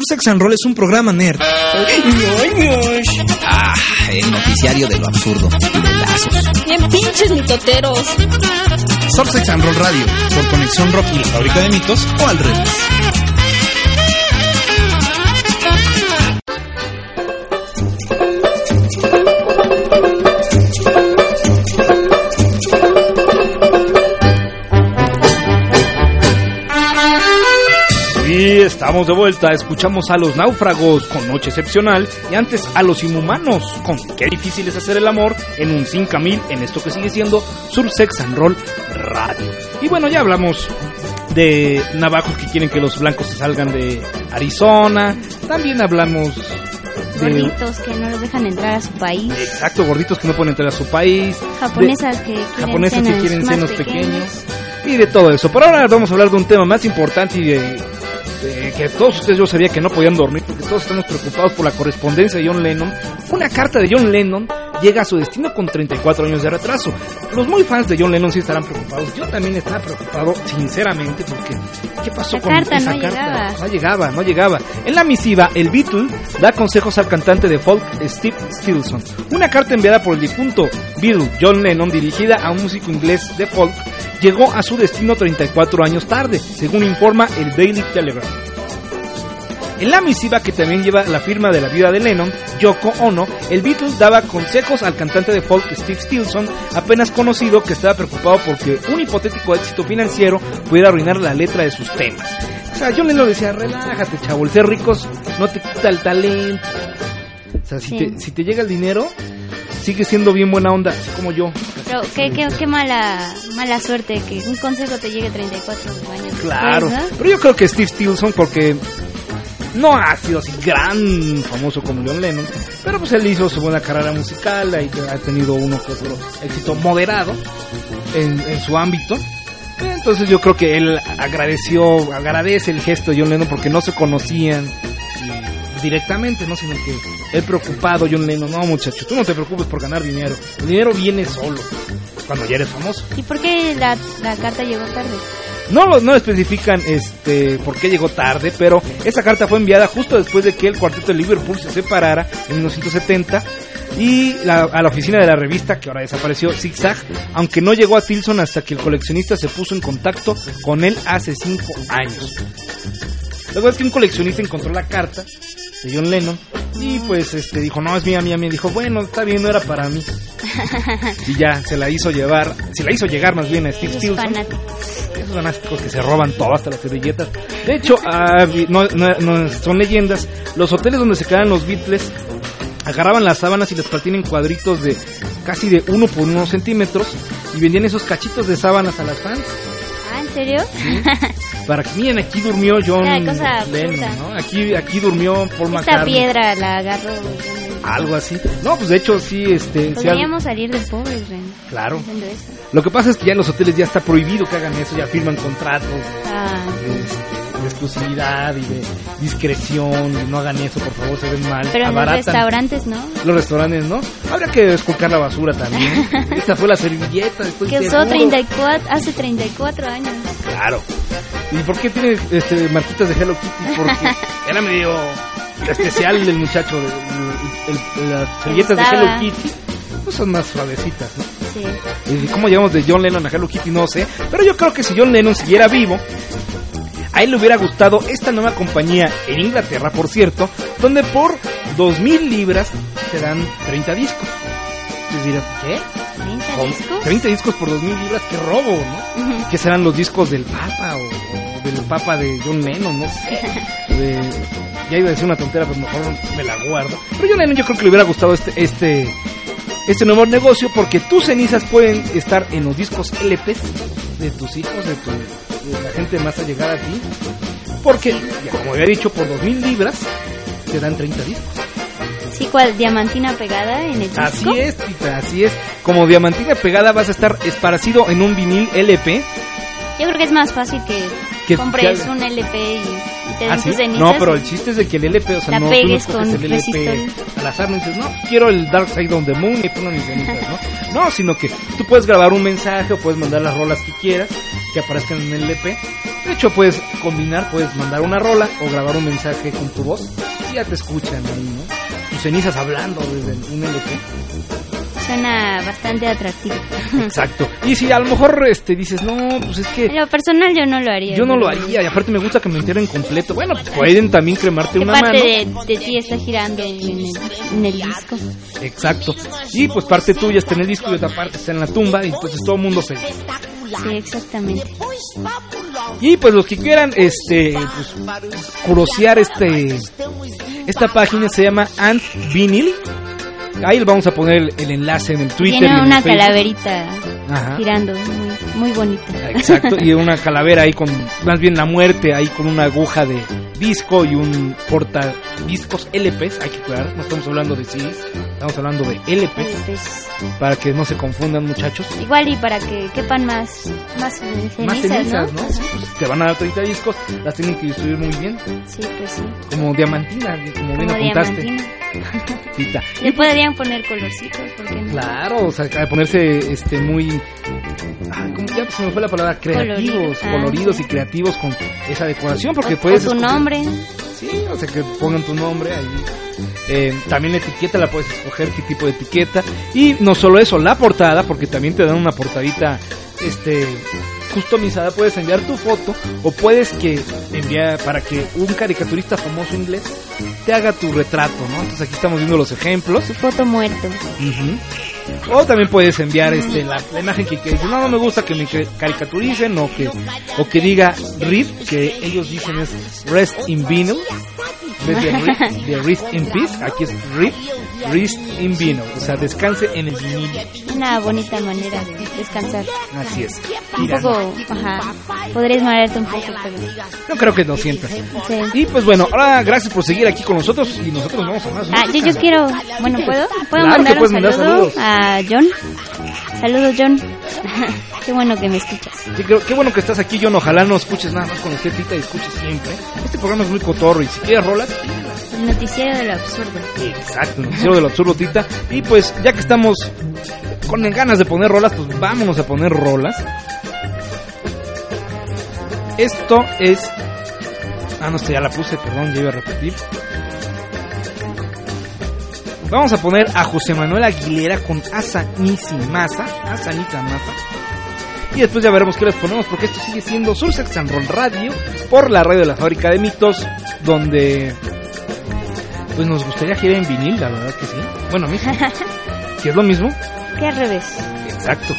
Sex and Roll es un programa nerd. Ah, el noticiario de lo absurdo y de lazos. Bien pinches mitoteros. Sur Sex and Roll Radio, por Conexión Rock y la Fábrica de Mitos, o al revés. Y estamos de vuelta, escuchamos a Los Náufragos con Noche Excepcional y antes a Los Inhumanos con Qué difícil es hacer el amor en un cinco mil en esto que sigue siendo Sur Sex and Roll Radio. Y bueno, ya hablamos de navajos que quieren que los blancos se salgan de Arizona, también hablamos de gorditos que no los dejan entrar a su país. Exacto, gorditos que no pueden entrar a su país. Japonesas que quieren japonesas senos que quieren más senos pequeños. pequeños. Y de todo eso. Pero ahora vamos a hablar de un tema más importante y de, de que todos ustedes yo sabía que no podían dormir porque todos estamos preocupados por la correspondencia de John Lennon. Una carta de John Lennon llega a su destino con treinta y cuatro años de retraso. Los muy fans de John Lennon sí estarán preocupados. Yo también estaba preocupado, sinceramente, porque ¿qué pasó La con carta esa no carta? llegaba. No llegaba, no llegaba. En la misiva, el Beatle da consejos al cantante de folk Steve Stilson. Una carta enviada por el difunto Beatle John Lennon dirigida a un músico inglés de folk llegó a su destino treinta y cuatro años tarde, según informa el Daily Telegraph. En la misiva, que también lleva la firma de la viuda de Lennon, Yoko Ono, el Beatle daba consejos al cantante de folk Steve Stilson, apenas conocido, que estaba preocupado porque un hipotético éxito financiero pudiera arruinar la letra de sus temas. O sea, John Lennon decía, relájate, chavo, el ser ricos no te quita el talento. O sea, si, Sí. te, si te llega el dinero, sigue siendo bien buena onda, así como yo. Pero qué, qué, qué mala mala suerte que un consejo te llegue treinta y cuatro años Claro, después, ¿no? pero yo creo que Steve Stilson, porque no ha sido así gran famoso como John Lennon, pero pues él hizo su buena carrera musical, ahí ha tenido uno que otro éxito moderado en, en su ámbito. Entonces yo creo que él agradeció, agradece el gesto de John Lennon porque no se conocían y, directamente, ¿no? Sino que él preocupado, John Lennon, no muchacho, tú no te preocupes por ganar dinero, el dinero viene solo cuando ya eres famoso. ¿Y por qué la, la carta llegó tarde? No lo no especifican este por qué llegó tarde, pero esa carta fue enviada justo después de que el cuarteto de Liverpool se separara en mil novecientos setenta y la, a la oficina de la revista, que ahora desapareció, Zig-Zag, aunque no llegó a Tilson hasta que el coleccionista se puso en contacto con él hace cinco años. Luego es que un coleccionista encontró la carta de John Lennon y pues este dijo, no, es mía, mía, mía. Dijo, bueno, está bien, no era para mí. Y ya, se la hizo llevar, se la hizo llegar más bien a Steve Los Stilson. fanáticos. Esos fanáticos que se roban todo, hasta las servilletas. De hecho, ah, no, no, no, son leyendas. Los hoteles donde se quedaban los Beatles agarraban las sábanas y las partían en cuadritos de casi de uno por uno centímetros y vendían esos cachitos de sábanas a las fans. Ah, ¿en serio? ¿Sí? Para que miren, aquí durmió John Ay, cosa Lennon, absurda. ¿no? Aquí, aquí durmió Paul Esta McCartney. piedra la agarró. Algo así. No, pues de hecho sí, este... sí, Podríamos salir de pobres, Ren. Claro. Haciendo eso. Lo que pasa es que ya en los hoteles ya está prohibido que hagan eso, ya firman contratos Ah, de, de exclusividad y de discreción, y no hagan eso, por favor, se ven mal, pero en los abaratan restaurantes, ¿no? los restaurantes, ¿no? Habría que esculcar la basura también. Esta fue la servilleta, estoy Que usó seguro. treinta y cuatro, hace treinta y cuatro años. Claro. ¿Y por qué tiene este, marquitas de Hello Kitty? Porque era medio especial el muchacho, el, el, el, las servilletas de Estaba. Hello Kitty, pues son más suavecitas, ¿no? Sí. Y cómo llegamos de John Lennon a Hello Kitty no sé, pero yo creo que si John Lennon siguiera vivo, a él le hubiera gustado esta nueva compañía en Inglaterra, por cierto, donde por dos mil libras te dan treinta discos. Les dirás, ¿qué? ¿treinta ¿Cómo? discos? treinta discos por dos mil libras, qué robo, ¿no? Ujú. ¿Qué serán los discos del Papa o, o del Papa de John Lennon? No sé. De, ya iba a decir una tontera, pero mejor me la guardo. Pero John Lennon yo creo que le hubiera gustado este este este nuevo negocio porque tus cenizas pueden estar en los discos L Pes de tus hijos, de, tu, de la gente más allegada a ti. Porque, ya como había dicho, por dos mil libras te dan treinta discos. Sí, ¿cuál? ¿Diamantina pegada en el disco? Así es, Tita, así es. Como diamantina pegada vas a estar esparcido en un vinil L P. Yo creo que es más fácil que, Que- compres que- un L P y, y te den ¿Ah, sí? tus cenizas. No, pero y- el chiste es de que el L P, o sea, La no, pegues tú no escoges con el L P resistol. al azar, no dices, no, quiero el Dark Side of the Moon y pongo mis cenizas, ¿no? No, sino que tú puedes grabar un mensaje o puedes mandar las rolas que quieras que aparezcan en el L P, De hecho, puedes combinar, puedes mandar una rola o grabar un mensaje con tu voz y ya te escuchan ahí, ¿no? Tus cenizas hablando desde un L P. Suena bastante atractivo. Exacto. Y si a lo mejor este dices, no, pues es que... En lo personal yo no lo haría. Yo no lo haría, y aparte me gusta que me entierren completo. Bueno, pueden también cremarte una mano. parte de, de ti está girando en el, en el disco. Exacto. Y pues parte tuya está en el disco y otra parte está en la tumba, y entonces todo el mundo feliz. Sí, exactamente. Y pues los que quieran este pues curiosear este esta página se llama Ant Vinyl. Ahí les vamos a poner el, el enlace en el Twitter. Tiene y en una el Facebook. calaverita Ajá. girando, muy, muy bonita. Exacto, y una calavera ahí con, más bien la muerte, ahí con una aguja de disco y un porta discos L Ps, hay que aclarar, no estamos hablando de C Ds, estamos hablando de L Ps, L Ps. Para que no se confundan, muchachos. Igual y para que quepan más, más cenizas, Más cenizas, ¿no? ¿no? Pues te van a dar treinta discos, las tienen que distribuir muy bien. Sí, pues sí. Como diamantina, como bien Como apuntaste. diamantina. Tita. Le podrían poner colorcitos, ¿por qué no? Claro, o sea, ponerse este muy... Ay, ¿cómo ya se me fue la palabra? Creativos, Colorido. Ah, coloridos sí. y creativos con esa decoración, porque O- puedes... o tu escoger- nombre. Sí, o sea, que pongan tu nombre ahí. Eh, también la etiqueta, la puedes escoger qué tipo de etiqueta. Y no solo eso, la portada, porque también te dan una portadita este customizada. Puedes enviar tu foto o puedes que enviar para que un caricaturista famoso inglés te haga tu retrato, ¿no? Entonces aquí estamos viendo los ejemplos. Tu foto muerto. Uh-huh. O también puedes enviar este la, la imagen que, que dice, no, no me gusta que me caricaturicen, o que o que diga R I P, que ellos dicen es Rest in Vinyl, en vez de, re, de Rest in Peace, aquí es R I P, Rest in Vinyl, o sea, descanse en el vinilo. Una bonita manera de descansar. Así es. Un Mira, poco, ajá. Podrías marearte un poco, pero... no creo que nos sientas. Sí. Y pues bueno, ahora gracias por seguir aquí con nosotros y nosotros vamos a más Ah, yo, música. yo quiero... Bueno, ¿puedo? ¿Puedo Claro que mandar un puedes mandar saludo saludos. a John? Saludos, John. Qué bueno que me escuchas. Sí, creo- qué bueno que estás aquí, John. Ojalá no escuches nada más con usted, Tita, y escuches siempre. Este programa es muy cotorro y si quieres rolas, El noticiero de lo absurdo. exacto, el noticiero de lo absurdo, Tita. Y pues ya que estamos con ganas de poner rolas, pues vámonos a poner rolas. Esto es... Ah, no, esto ya la puse, perdón, ya iba a repetir. Vamos a poner a José Manuel Aguilera con Asa Nisi Masa, Asa Nisa Masa. Y después ya veremos qué les ponemos, porque esto sigue siendo Sur Sex and Roll Radio por la radio de la Fábrica de Mitos, donde pues nos gustaría girar en vinil, la verdad que sí. Bueno, a mí sí. ¿Que es lo mismo? ¿Qué al revés? Exacto.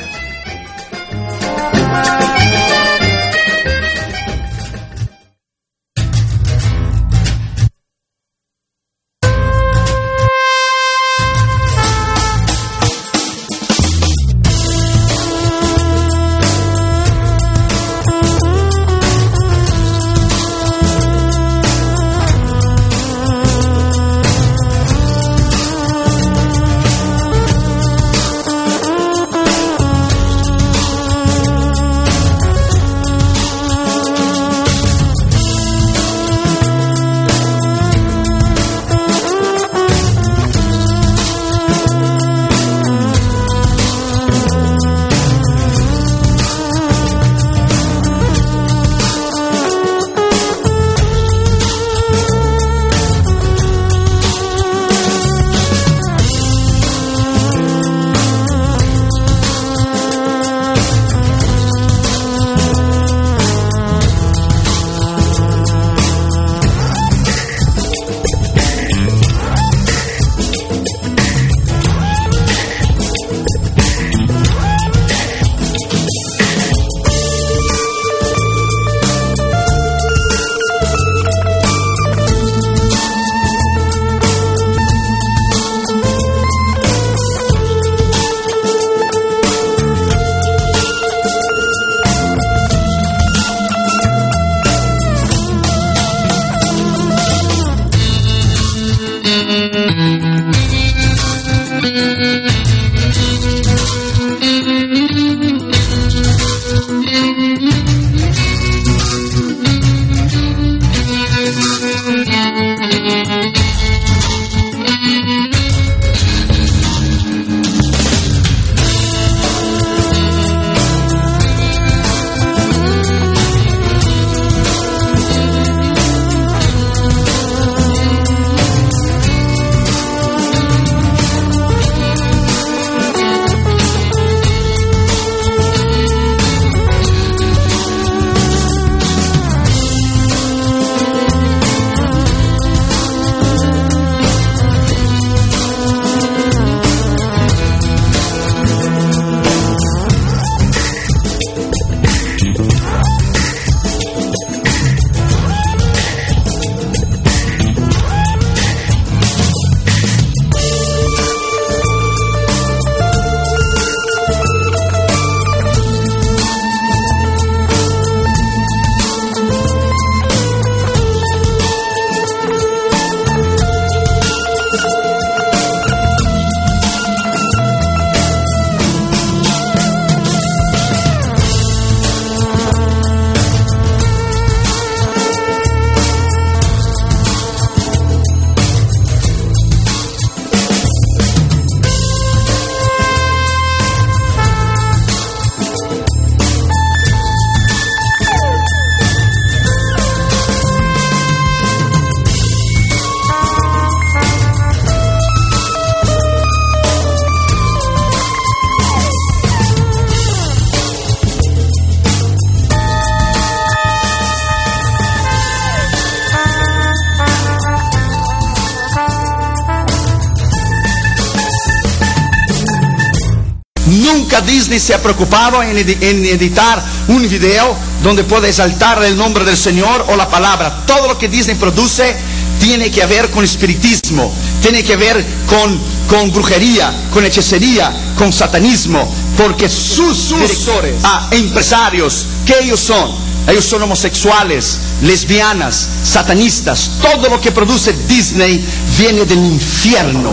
Nunca Disney se ha preocupado en, edi- en editar un video donde puede exaltar el nombre del Señor o la palabra. Todo lo que Disney produce tiene que ver con espiritismo, tiene que ver con, con brujería, con hechicería, con satanismo, porque sus, sus directores, ah, empresarios, ¿qué ellos son? Ellos son homosexuales, lesbianas, satanistas. Todo lo que produce Disney viene del infierno.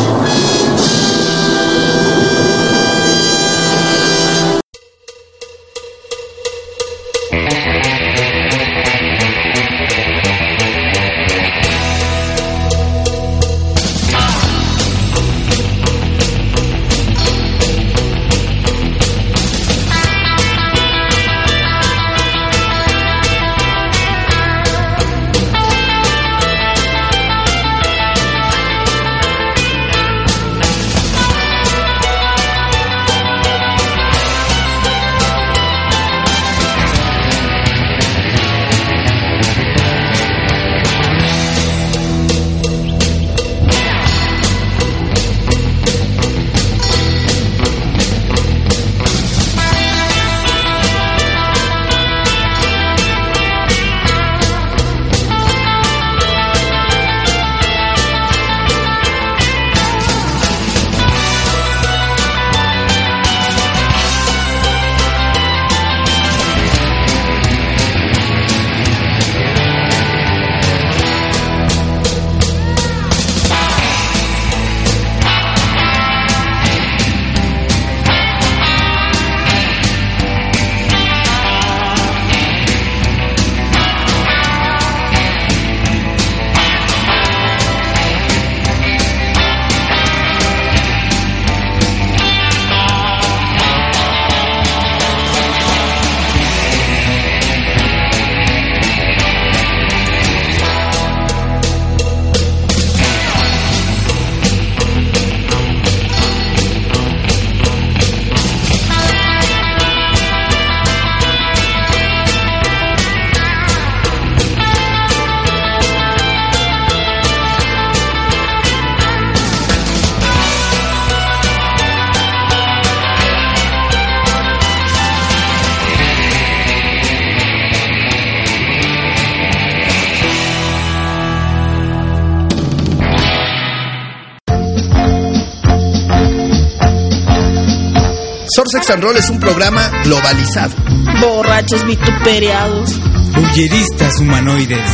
Sor Sex and Roll es un programa globalizado. Borrachos vituperiados. Bulleristas humanoides.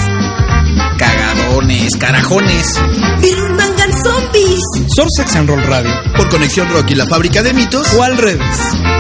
Cagadones, carajones. Mangan zombies. Sor Sex and Roll Radio. Por Conexión Rock y la Fábrica de Mitos. O al revés.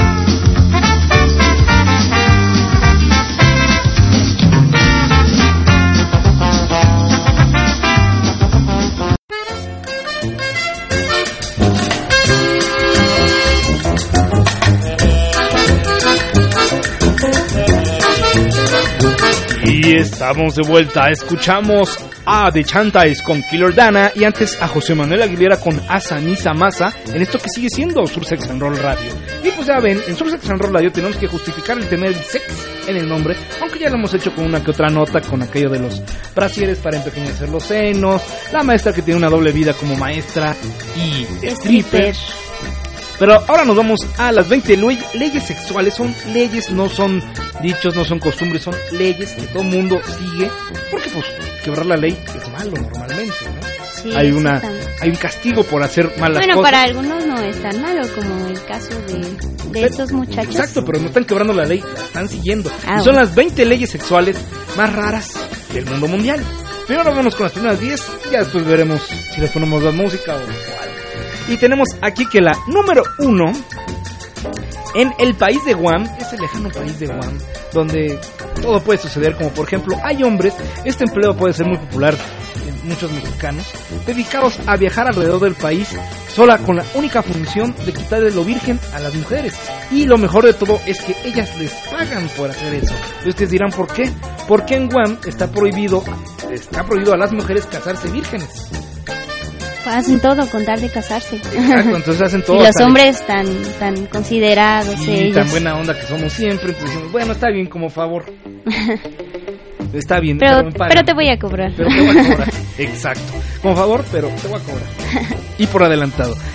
Y estamos de vuelta, escuchamos a The Chantais con Killer Dana y antes a José Manuel Aguilera con Asanisa Masa en esto que sigue siendo Sur Sex and Roll Radio. Y pues ya ven, en Sur Sex and Roll Radio tenemos que justificar el tener el sex en el nombre, aunque ya lo hemos hecho con una que otra nota, con aquello de los brasieres para empequeñecer los senos, la maestra que tiene una doble vida como maestra y stripper. Pero ahora nos vamos a las veinte leyes sexuales. Son leyes, no son dichos, no son costumbres, son leyes que todo el mundo sigue. Porque pues quebrar la ley es malo normalmente, ¿no? Sí, hay una hay un castigo por hacer malas bueno, cosas. Bueno, para algunos no es tan malo como el caso de, de pero, estos muchachos. Exacto, pero no están quebrando la ley, la están siguiendo. Ah, y son bueno. las veinte leyes sexuales más raras del mundo mundial. Primero vamos con las primeras diez, ya después veremos si les ponemos la música o algo. Y tenemos aquí que la número uno, en el país de Guam, ese lejano país de Guam, donde todo puede suceder, como por ejemplo, hay hombres, este empleo puede ser muy popular en muchos mexicanos, dedicados a viajar alrededor del país, sola con la única función de quitarle lo virgen a las mujeres. Y lo mejor de todo es que ellas les pagan por hacer eso. Y ustedes dirán, ¿por qué? Porque en Guam está prohibido, está prohibido a las mujeres casarse vírgenes. Hacen todo con tal de casarse. Exacto, entonces hacen todo. Y los hombres tan tan considerados y ellos. tan buena onda que somos siempre, entonces decimos, bueno, está bien, como favor. Está bien, pero, pero, me pagan. pero te voy a cobrar. Pero te voy a cobrar, exacto. Como favor, pero te voy a cobrar. Y por adelantado.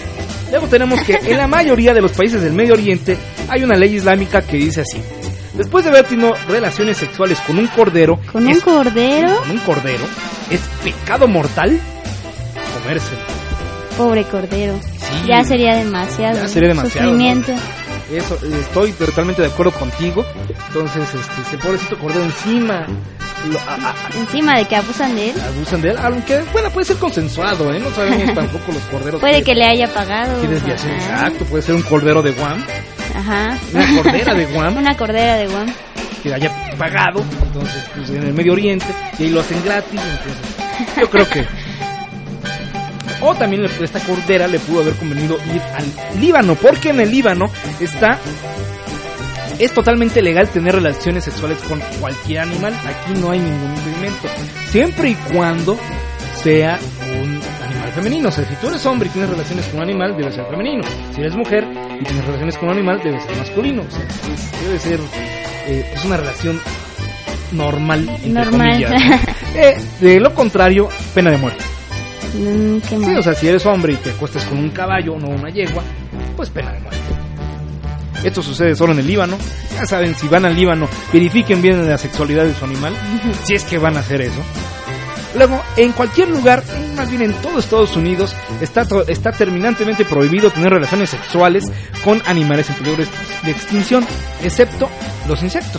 Luego tenemos que en la mayoría de los países del Medio Oriente hay una ley islámica que dice así: después de haber tenido relaciones sexuales con un cordero, ¿Con es, un cordero? Con un cordero, es pecado mortal comérselo. Pobre cordero. Sí, ya sería demasiado. Ya sería demasiado. Sufrimiento. ¿No? Eso, estoy totalmente de acuerdo contigo. Entonces, este, ese pobrecito cordero encima, lo, a, a, encima de que abusan de él. Abusan de él, aunque bueno, puede ser consensuado, ¿eh? No sabemos tampoco los corderos. Puede que, que le haya pagado. ¿Qué desviación? Exacto, puede ser un cordero de Guam. Ajá. Una cordera de Guam. Una cordera de Guam. Que haya pagado, entonces, pues en el Medio Oriente, y ahí lo hacen gratis, entonces, yo creo que... O también esta cordera le pudo haber convenido ir al Líbano, porque en el Líbano está... Es totalmente legal tener relaciones sexuales con cualquier animal. Aquí no hay ningún impedimento, siempre y cuando sea un animal femenino. O sea, si tú eres hombre y tienes relaciones con un animal, debe ser femenino. Si eres mujer y tienes relaciones con un animal, debe ser masculino. O sea, es, debe ser eh, es una relación normal, entre normal. comillas, ¿no? eh, de lo contrario, pena de muerte. Mm, qué mal. Sí, o sea, si eres hombre y te acuestas con un caballo o no una yegua, pues pena de muerte. Esto sucede solo en el Líbano. Ya saben, si van al Líbano, verifiquen bien la sexualidad de su animal, si es que van a hacer eso. Luego, en cualquier lugar, más bien en todo Estados Unidos, está, está terminantemente prohibido tener relaciones sexuales con animales en peligro de extinción, excepto los insectos.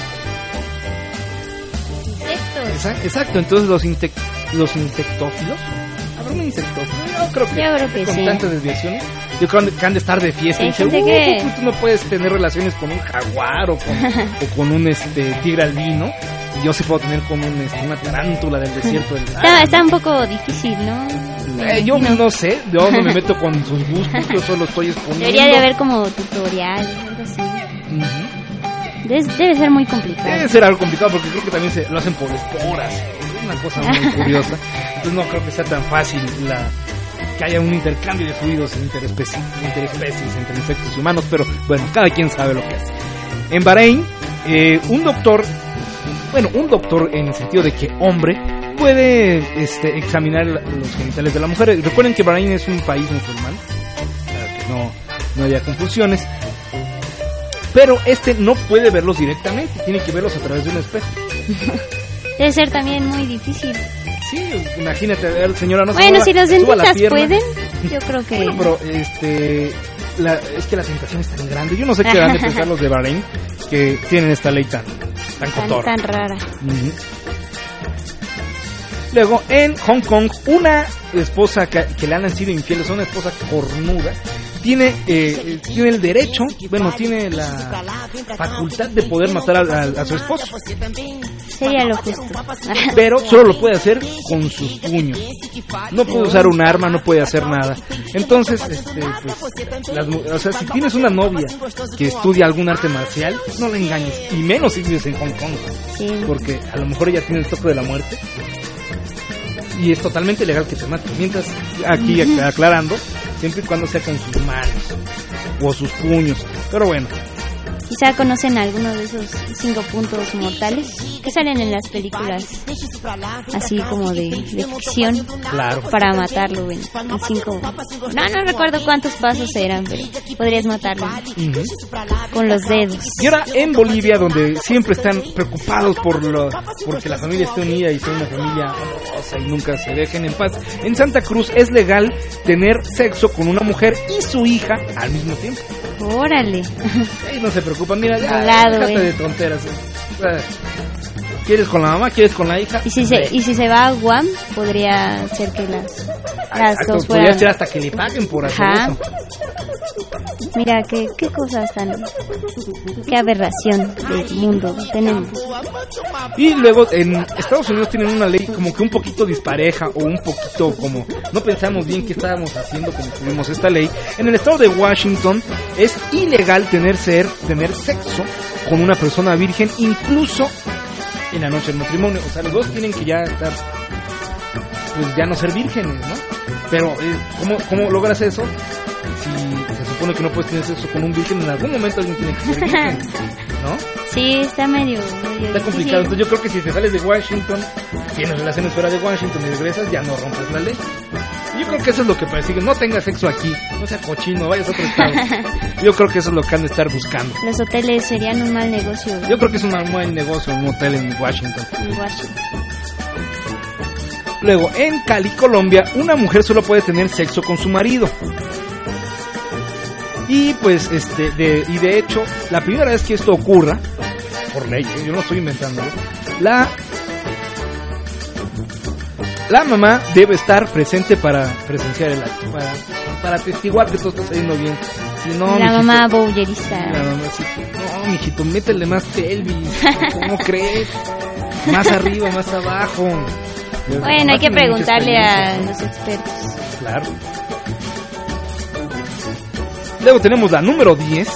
¿Insectos? Exacto, entonces los, inte- los insectófilos... ¿Habrá un insectófilo? Yo creo que, Yo creo que con sí. tantas desviaciones, yo creo que han de estar de fiesta. Hay Y dice, gente uh, que- tú, tú no puedes tener relaciones con un jaguar o con, o con un este tigre albino. Y yo sí puedo tener con un, este, una tarántula del desierto del Está, está un poco difícil, ¿no? Eh, yo no. no sé, yo no me meto con sus gustos, yo solo estoy exponiendo. Debería de haber como tutorial, algo así. Uh-huh. Debe, debe ser muy complicado. Debe ser algo complicado porque creo que también se lo hacen por esporas. Es una cosa muy curiosa. Entonces no creo que sea tan fácil la que haya un intercambio de fluidos interespecie, interespecies entre insectos y humanos, pero bueno, cada quien sabe lo que hace. En Bahrein, eh, un doctor, bueno, un doctor en el sentido de que hombre, puede este, examinar los genitales de la mujer. Recuerden que Bahrein es un país musulmán, para que no, no haya confusiones. Pero este no puede verlos directamente, tiene que verlos a través de un espejo. Debe ser también muy difícil. Sí, imagínate, a ver, señora, no se Bueno, mueva, si los suba la dentistas pierna. pueden, yo creo que... Bueno, pero este, la, es que la tentación es tan grande. Yo no sé qué van a pensar los de Bahrein que tienen esta ley tan, tan tan, cotorra. tan rara. Uh-huh. Luego, en Hong Kong, una esposa que, que le han sido infieles, una esposa cornuda, tiene eh, tiene el derecho, bueno, tiene la facultad de poder matar a, a, a su esposo. Sería lo justo. Pero solo lo puede hacer con sus puños. No puede usar un arma, no puede hacer nada. Entonces, este, pues, las, o sea, si tienes una novia que estudia algún arte marcial, no la engañes, y menos si vives en Hong Kong, sí. Porque a lo mejor ella tiene el toque de la muerte y es totalmente legal que te mate. Mientras, aquí aclarando, siempre y cuando sea con sus manos o sus puños. Pero bueno, quizá conocen alguno de esos cinco puntos mortales que salen en las películas, así como de, de ficción, claro, para matarlo en, en cinco. No, no recuerdo cuántos pasos eran, pero podrías matarlo uh-huh. con los dedos. Y ahora en Bolivia, donde siempre están preocupados por lo, porque la familia esté unida y sea una familia amorosa y nunca se dejen en paz, en Santa Cruz es legal tener sexo con una mujer y su hija al mismo tiempo. Órale. Ahí no se preocupan, mira, ya, Lado, déjate eh. de tonteras. Eh. ¿Quieres con la mamá? ¿Quieres con la hija? Y si se, y si se va a Guam, podría ser que las, las Exacto, dos podría fueran... ser hasta que le paguen por hacer Ajá. eso. Mira, qué, qué cosas tan... Qué aberración del mundo tenemos. Y luego en Estados Unidos tienen una ley como que un poquito dispareja o un poquito como no pensamos bien qué estábamos haciendo cuando tuvimos esta ley. En el estado de Washington es ilegal tener ser, tener sexo con una persona virgen, incluso en la noche del matrimonio. O sea, los dos tienen que ya estar, pues ya no ser vírgenes, ¿no? Pero eh, ¿cómo, ¿cómo logras eso? Si se supone que no puedes tener sexo con un virgen, en algún momento alguien tiene que ser virgen, ¿no? Sí, está medio, medio Está complicado. Entonces yo creo que si te sales de Washington, tienes relaciones fuera de Washington y regresas, ya no rompes la ley. Yo creo que eso es lo que persiguen. No tenga sexo aquí, no sea cochino, vayas a otro estado. Yo creo que eso es lo que han de estar buscando. Los hoteles serían un mal negocio. Yo creo que es un buen negocio un hotel en Washington. En Washington. Luego, en Cali, Colombia, una mujer solo puede tener sexo con su marido. Y pues, este, de, y de hecho, la primera vez que esto ocurra, por ley, ¿eh? Yo no estoy inventando, la, la mamá debe estar presente para presenciar el acto, para, para atestiguar que todo está saliendo bien. Si no, la mijito, mamá bowlerista. La mamá sí, no, mijito, métele más pelvis, ¿cómo crees? Más arriba, más abajo. Bueno, hay que preguntarle a los expertos. Claro. Luego tenemos la número diez.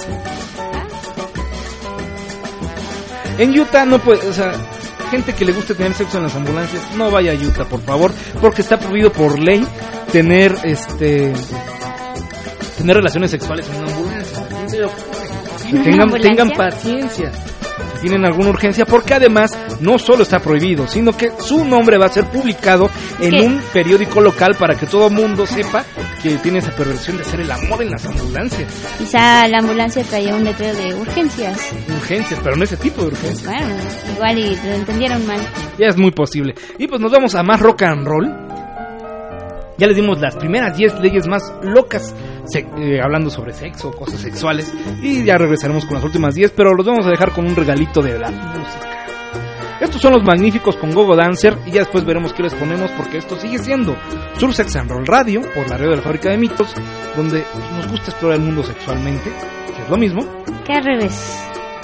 En Utah no puede, o sea, gente que le guste tener sexo en las ambulancias, no vaya a Utah, por favor, porque está prohibido por ley tener este tener relaciones sexuales en una ambulancia. Tengan, tengan paciencia. Tienen alguna urgencia, porque además no solo está prohibido, sino que su nombre va a ser publicado en ¿Qué? un periódico local para que todo el mundo sepa que tiene esa perversión de hacer el amor en las ambulancias. Quizá la ambulancia traía un letrero de urgencias. Urgencias, pero no ese tipo de urgencias. Bueno, igual y lo entendieron mal. Ya es muy posible. Y pues nos vamos a más rock and roll. Ya les dimos las primeras diez leyes más locas, se, eh, hablando sobre sexo, cosas sexuales, y ya regresaremos con las últimas diez, pero los vamos a dejar con un regalito de la música. Estos son los magníficos con Gogo Dancer, y ya después veremos qué les ponemos, porque esto sigue siendo Sur Sex and Roll Radio, por la radio de la Fábrica de Mitos, donde nos gusta explorar el mundo sexualmente, que es lo mismo que al revés.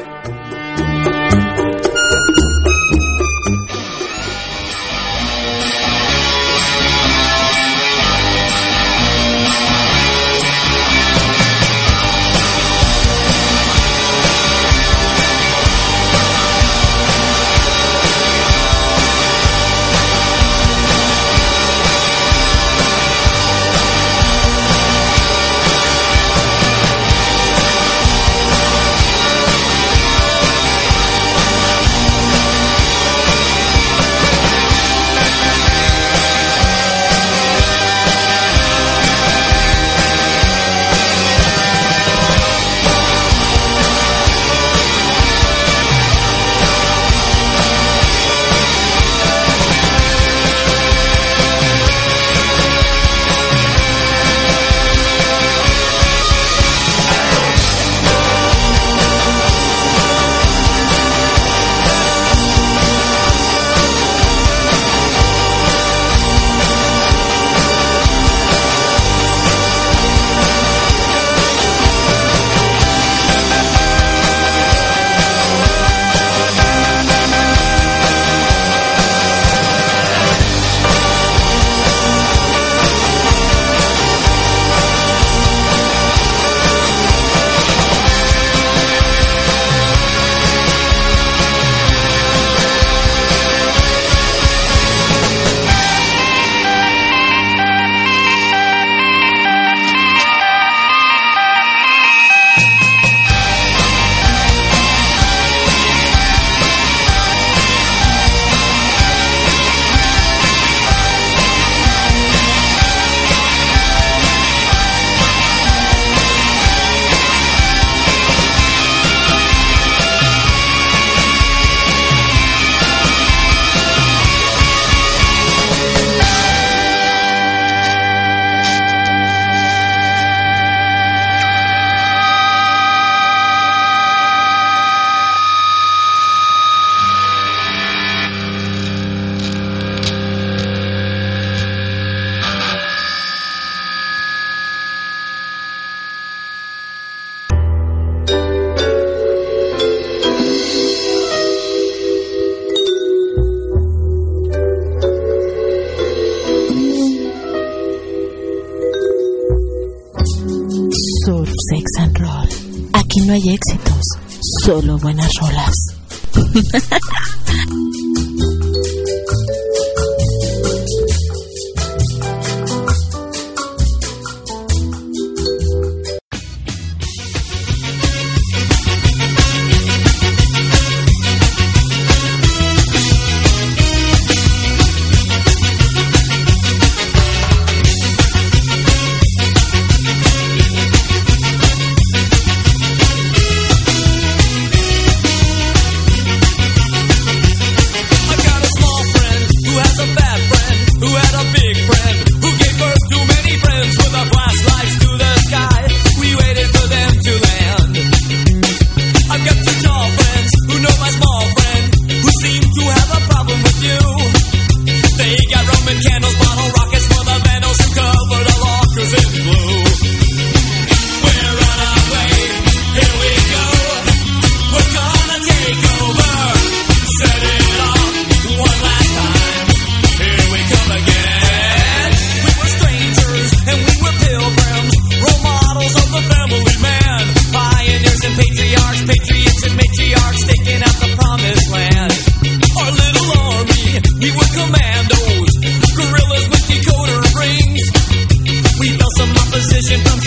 No hay éxitos, solo buenas rolas.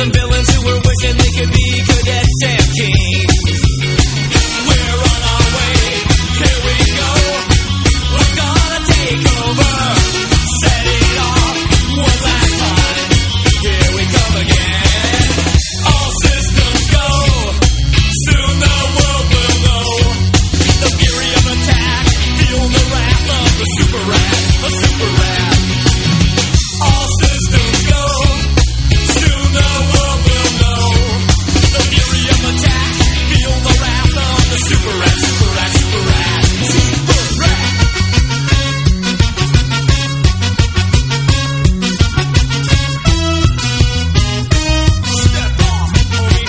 some villains who were wishing they could be cadets and kings. We're on our way, here we go. We're gonna take over, set it off one last time. Here we come again. All systems go. Soon the world will know the fury of attack. Feel the wrath of the super rat, a super rat. All systems go. Soon the world will know the fury of attack. Feel the wrath of the super rat, super rat, super rat, super rat. Step off, homie.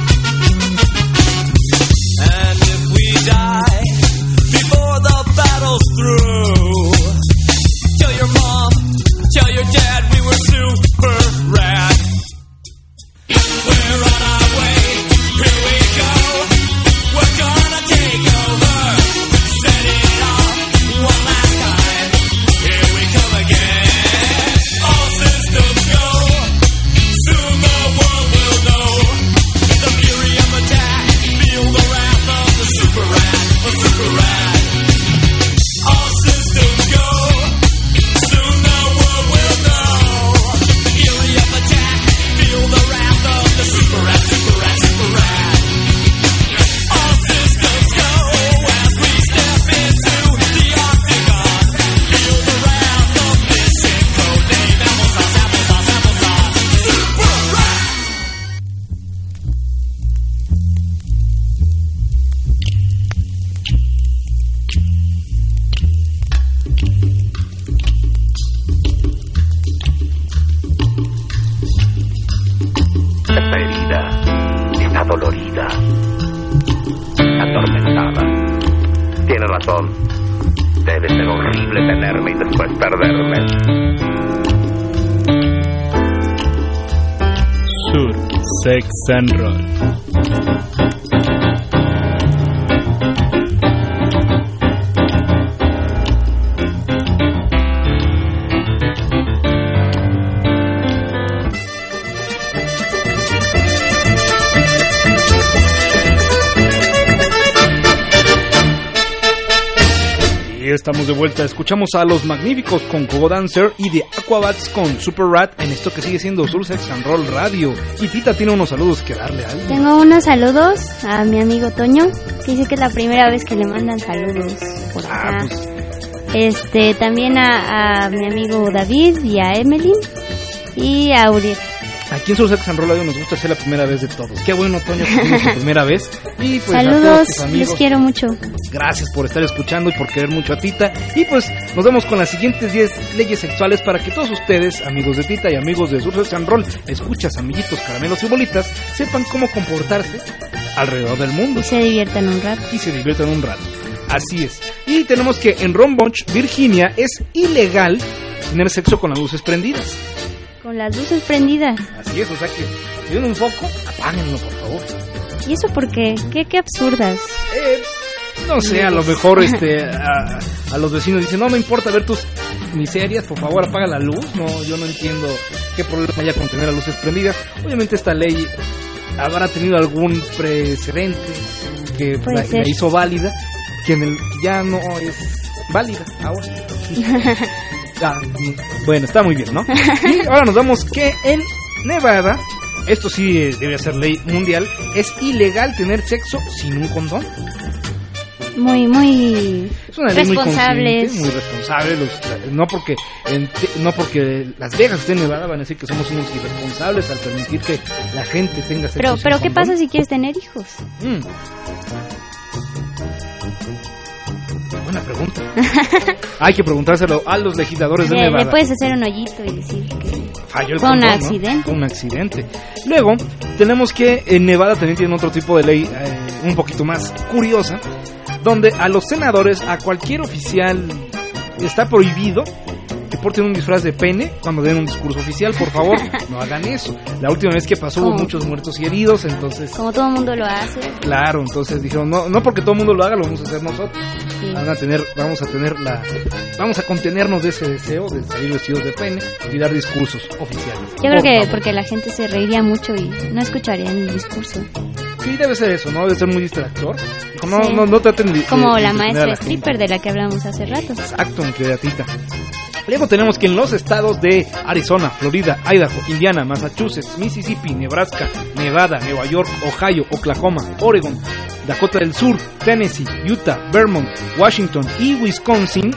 And if we die before the battle's through, tell your mom, tell your dad we were super rad. We're on our way, here we go. We're gonna take over, set it off one last time. Here we come again. All systems go. Soon the world will know the fury of attack. Feel the wrath of the super rat, a super rat. All systems go. Soon the world will know the fury of attack. Feel the wrath of the super rat, super rat, super rat. All systems go as we step into the octagon. Feel the wrath of mission code name applesauce, applesauce, applesauce. Super rat. Esta herida está dolorida, atormentada. Tiene razón. Debe ser horrible tenerme y después perderme. Sur, Sex and Roll. Y estamos de vuelta. Escuchamos a Los Magníficos con Cogo Dancer y de Aquabats con Super Rat en esto que sigue siendo Sur Sex and Roll Radio. Y Tita tiene unos saludos que darle a alguien. Tengo unos saludos a mi amigo Toño, que dice que es la primera vez que le mandan saludos por acá. Ah, pues, Este, también a, a mi amigo David y a Emily y a Uriel. aquí en Sur Sex and Roll Radio nos gusta ser la primera vez de todos. Qué bueno, Toño, que fuimos la primera vez. Y pues a todos Saludos, tus amigos, les quiero mucho. gracias por estar escuchando y por querer mucho a Tita. Y pues nos vemos con las siguientes diez leyes sexuales para que todos ustedes, amigos de Tita y amigos de Sur Sex and Roll, escuchas, amiguitos, caramelos y bolitas, sepan cómo comportarse alrededor del mundo. Y se diviertan un rato. Y se diviertan un rato. Así es. Y tenemos que en Ron Bunch, Virginia, es ilegal tener sexo con las luces prendidas. Con las luces prendidas. Así es, o sea que si ven un foco, apáguenlo, por favor. ¿Y eso por qué? ¿Qué, qué absurdas? Eh, no sé, a lo mejor este a, a los vecinos dicen, no me importa ver tus miserias, por favor apaga la luz. No, yo no entiendo qué problema haya con tener las luces prendidas. Obviamente esta ley habrá tenido algún precedente que la, la hizo válida, que en el, ya no es válida ahora. Ah, bueno, está muy bien, ¿no? Y ahora nos vamos que en Nevada, esto sí eh, debe ser ley mundial, es ilegal tener sexo sin un condón. Muy, muy Es una ley muy responsables. consciente, muy responsable. Los, no porque en, no porque Las Vegas esté en Nevada van a decir que somos unos irresponsables al permitir que la gente tenga sexo Pero, sin pero ¿qué condón. pasa si quieres tener hijos? Mm. Buena pregunta. Hay que preguntárselo a los legisladores de Le, Nevada. le puedes hacer un hoyito y decir que Falló el fue un condón, ¿no? accidente. Fue un accidente. Luego, tenemos que en Nevada también tienen otro tipo de ley eh, un poquito más curiosa, donde a los senadores, a cualquier oficial, está prohibido que porten un disfraz de pene cuando den un discurso oficial, por favor, no hagan eso. La última vez que pasó hubo muchos muertos y heridos, entonces... Como todo el mundo lo hace. Claro, entonces dijeron, no, no porque todo el mundo lo haga, lo vamos a hacer nosotros. Sí. Van a tener, vamos a tener la... Vamos a contenernos de ese deseo de salir vestidos de pene y dar discursos oficiales. Yo creo que porque la gente se reiría mucho y no escucharía el discurso. Sí, debe ser eso, ¿no? Debe ser muy distractor. No, Sí. no, no traten de... Como de- de la entretener a maestra la gente. stripper de la que hablamos hace rato. Exacto, mi querida Tita. Luego tenemos que en los estados de Arizona, Florida, Idaho, Indiana, Massachusetts, Mississippi, Nebraska, Nevada, Nueva York, Ohio, Oklahoma, Oregon, Dakota del Sur, Tennessee, Utah, Vermont, Washington y Wisconsin,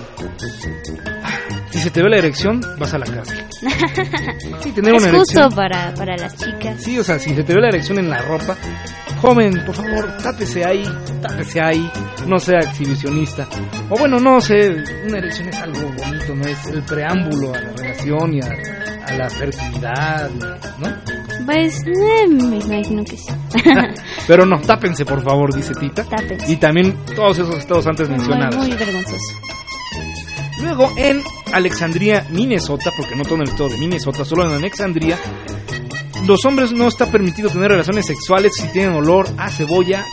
si se te ve la erección, vas a la cárcel. Sí, tener Es una justo erección. para, para las chicas. Sí, o sea, si se te ve la erección en la ropa, joven, por favor, tápese ahí, tápese ahí, no sea exhibicionista. O bueno, no sé, una erección es algo bonito, ¿no? Es el preámbulo a la relación y a, a la fertilidad, ¿no? Pues, eh, me imagino que sí. Pero no, tápense, por favor, dice Tita. Tápense. Y también todos esos estados antes mencionados. Muy, muy vergonzoso. Luego en Alexandria, Minnesota, porque no todo en el estado de Minnesota, solo en Alexandria, los hombres no está permitido tener relaciones sexuales si tienen olor a cebolla.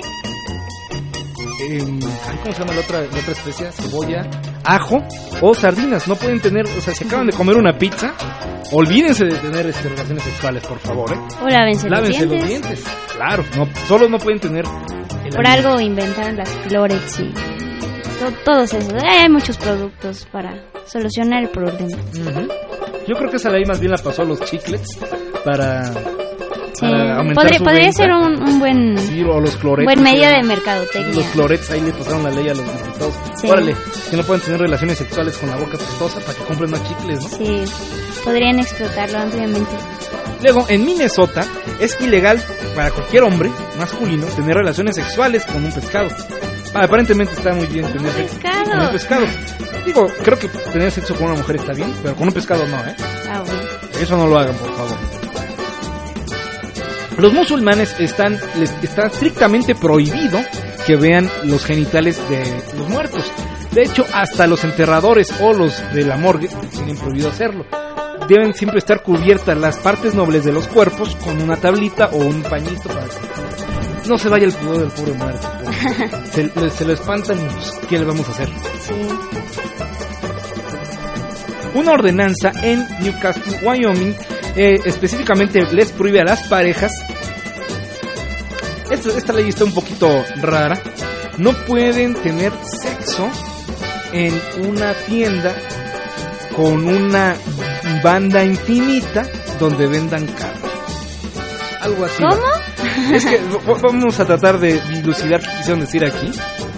Eh, ¿Cómo se llama la otra, la otra especie? Cebolla, ajo o sardinas. No pueden tener, o sea, si acaban de comer una pizza, olvídense de tener este, relaciones sexuales, por favor, ¿eh? O lávense, Lávense los los dientes. dientes. Claro, no, solo no pueden tener. el Por anillo. algo inventaron las Clorox y to- todos esos. Eh, hay muchos productos para solucionar el problema. Ujú. Yo creo que esa ley más bien la pasó a los chiclets para, Sí. para aumentar Podría, su podría venta. ser un, un buen, Sí, o los clorets. buen medio de Los mercadotecnia. clorets ahí le pasaron la ley a los diputados. Sí. Órale, que no pueden tener relaciones sexuales con la boca pastosa para que compren más chicles, ¿no? Sí, podrían explotarlo ampliamente. Luego, en Minnesota es ilegal para cualquier hombre masculino tener relaciones sexuales con un pescado. Ah, aparentemente está muy bien tener sexo pescado? con un pescado. Digo, creo que tener sexo con una mujer está bien, pero con un pescado no, ¿eh? Ah, bueno. Eso no lo hagan, por favor. Los musulmanes están, les está estrictamente prohibido que vean los genitales de los muertos. De hecho, hasta los enterradores o los de la morgue tienen prohibido hacerlo. Deben siempre estar cubiertas las partes nobles de los cuerpos con una tablita o un pañito para que no se vaya el pudor del pobre muerto. Se, le- se lo espantan y pues, ¿qué le vamos a hacer? Sí. Una ordenanza en Newcastle, Wyoming, eh, específicamente les prohíbe a las parejas. Esta, esta ley está un poquito rara. No pueden tener sexo en una tienda con una banda infinita donde vendan carne. Algo así. ¿Cómo? ¿va? Es que v- vamos a tratar de dilucidar qué quisieron decir aquí.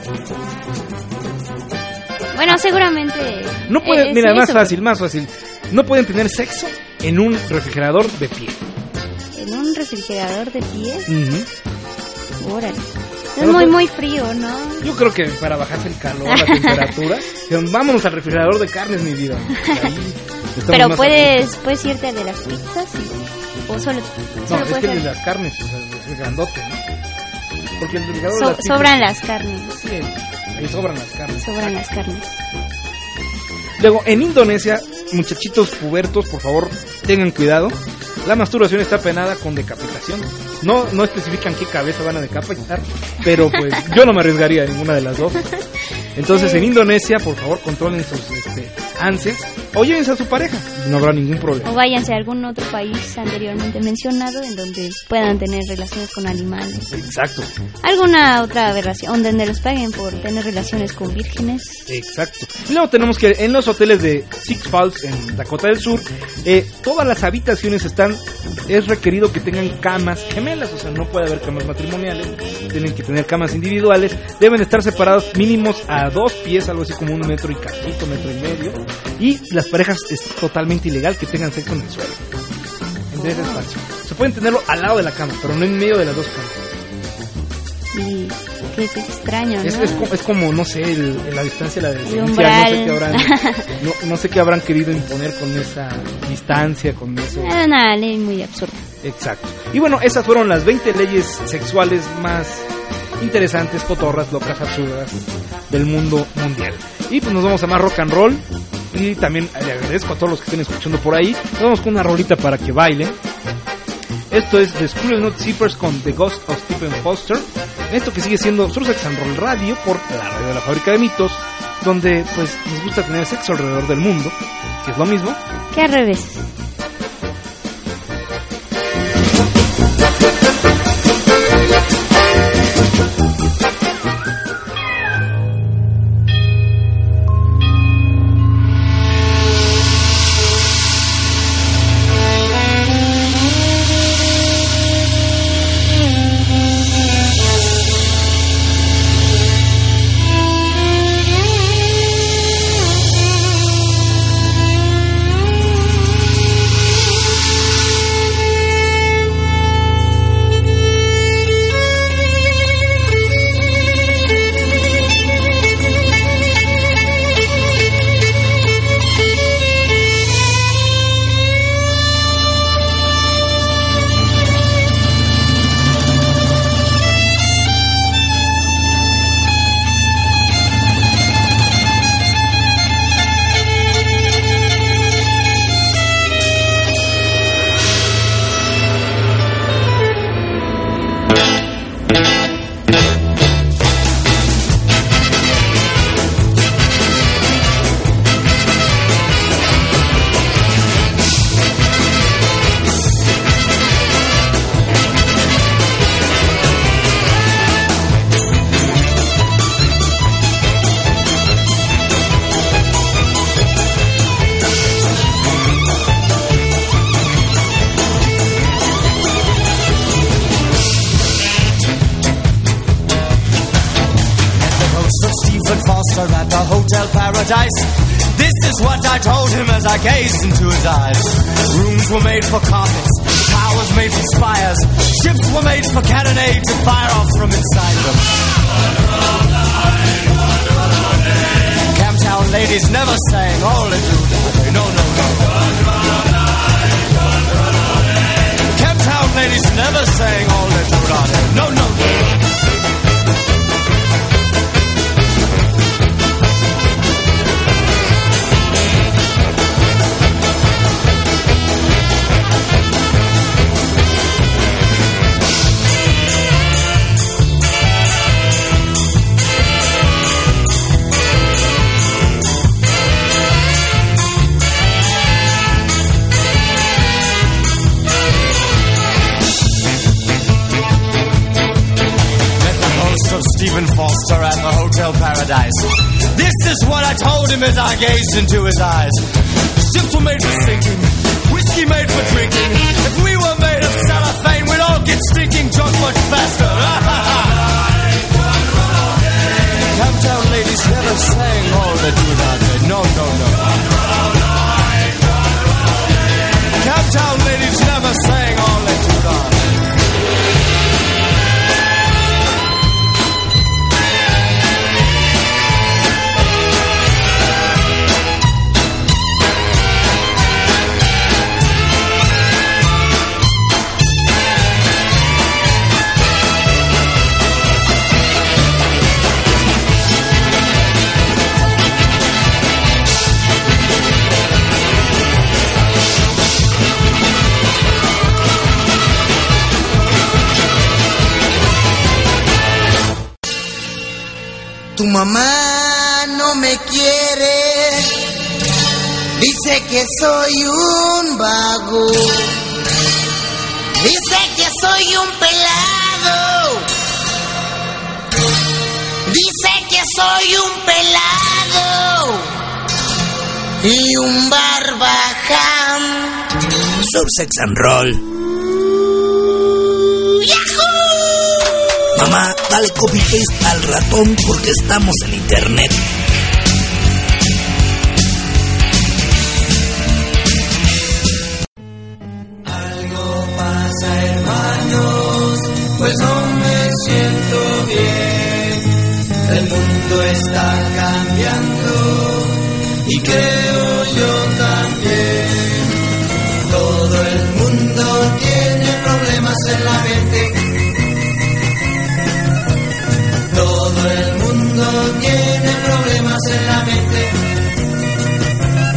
Bueno, seguramente. No pueden, eh, mira, sí, más eso. fácil, más fácil. No pueden tener sexo en un refrigerador de pie. En un refrigerador de pie. Ujú. Órale. Es Pero muy, pues- muy frío, ¿no? Yo creo que para bajarse el calor, la temperatura, dijeron, vámonos al refrigerador de carnes, mi vida. Ahí estamos Pero más a puedes, puedes irte al de las pizzas y, o solo, gusto. solo No, es puedes que el ir- de las carnes, o sea, es el grandote, ¿no? Porque el refrigerador de so- las pizzas- sobran las carnes. Sí, ahí sobran las carnes. Sobran las carnes. Luego, en Indonesia, muchachitos pubertos, por favor, tengan cuidado. La masturbación está penada con decapitación. No, no especifican qué cabeza van a decapitar, pero pues yo no me arriesgaría a ninguna de las dos. Entonces, Sí. en Indonesia, por favor, controlen sus este, ansias o llévense a su pareja. No habrá ningún problema. O váyanse a algún otro país anteriormente mencionado en donde puedan tener relaciones con animales. Exacto, Alguna otra aberración donde los paguen por tener relaciones con vírgenes. exacto. Y luego tenemos que en los hoteles de Six Flags en Dakota del Sur, eh, todas las habitaciones están, es requerido que tengan camas gemelas, o sea, no puede haber camas matrimoniales, tienen que tener camas individuales, deben estar separados mínimos a dos pies, algo así como un metro y cachito, metro y medio, y las parejas es totalmente ilegal que tengan sexo en el suelo, en ese espacio. Se pueden tenerlo al lado de la cama, pero no en medio de las dos camas. Y qué, qué extraño, ¿no? Es, es, co- es como, no sé, el, la distancia, la El decencia, umbral. no sé qué habrán, no, no sé qué habrán querido imponer con esa distancia, con eso. Es una ley muy absurda. Exacto. Y bueno, esas fueron las veinte leyes sexuales más interesantes, cotorras, locas, absurdas del mundo mundial. Y pues nos vamos a más rock and roll. Y también le agradezco a todos los que estén escuchando por ahí. Nos vamos con una rolita para que bailen. Esto es The Scribblenut Zippers con The Ghost of Stephen Foster. Esto que sigue siendo Sex and Roll Radio por la radio de la Fábrica de Mitos, donde pues nos gusta tener sexo alrededor del mundo, que es lo mismo que al revés. This is what I told him as I gazed into his eyes. Rooms were made for carpets, towers made for spires, ships were made for cannonade to fire off from inside them. Camptown ladies never sang all they do. No, no, no. Camptown ladies never sang all they do. No, no, no. Stephen Foster at the Hotel Paradise. This is what I told him as I gazed into his eyes. Ships were made for sinking, whiskey made for drinking. If we were made of cellophane, we'd all get stinking drunk much faster. Camptown ladies never sang all the do-da-da. No, no, no. Camptown ladies never sang all the do-da-da. Tu mamá no me quiere, dice que soy un vago, dice que soy un pelado, dice que soy un pelado y un barbaján. Sex and Roll. Mamá, dale copy paste al ratón porque estamos en internet. Algo pasa, hermanos, pues no me siento bien. El mundo está cambiando y creo yo también. Todo el mundo tiene problemas en la mente. Todo el mundo tiene problemas en la mente.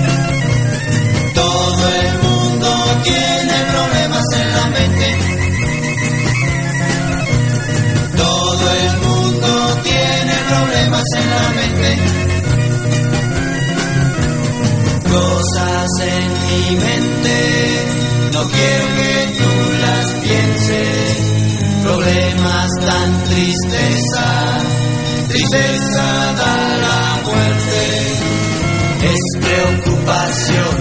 Problemas dan tristeza, tristeza da la muerte. Es preocupación,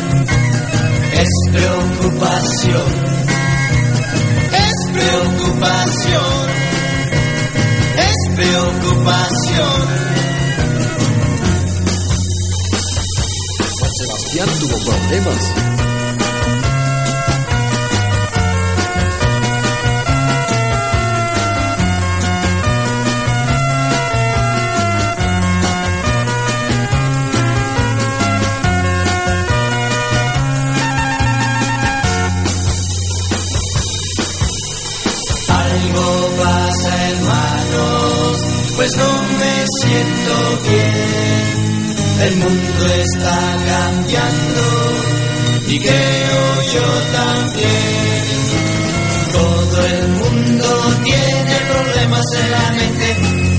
es preocupación, es preocupación, es preocupación. Juan Sebastián tuvo problemas. Pues no me siento bien, el mundo está cambiando y creo yo también. Todo el mundo tiene problemas en la mente,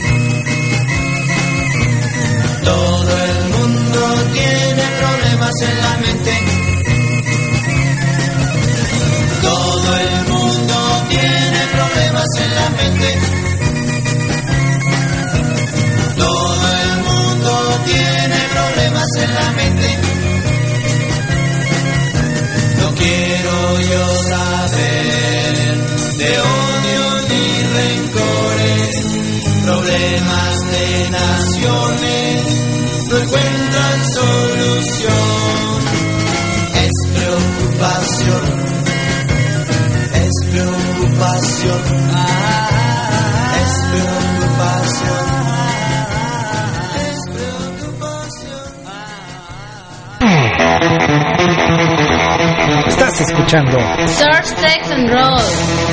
todo el mundo tiene problemas en la mente, todo el mundo tiene problemas en la mente. Tiene problemas en la mente. No quiero yo saber de odio ni rencores. Problemas de naciones no encuentran solución. Es preocupación, es preocupación, es preocupación. Estás escuchando Surf, Sex and Roll.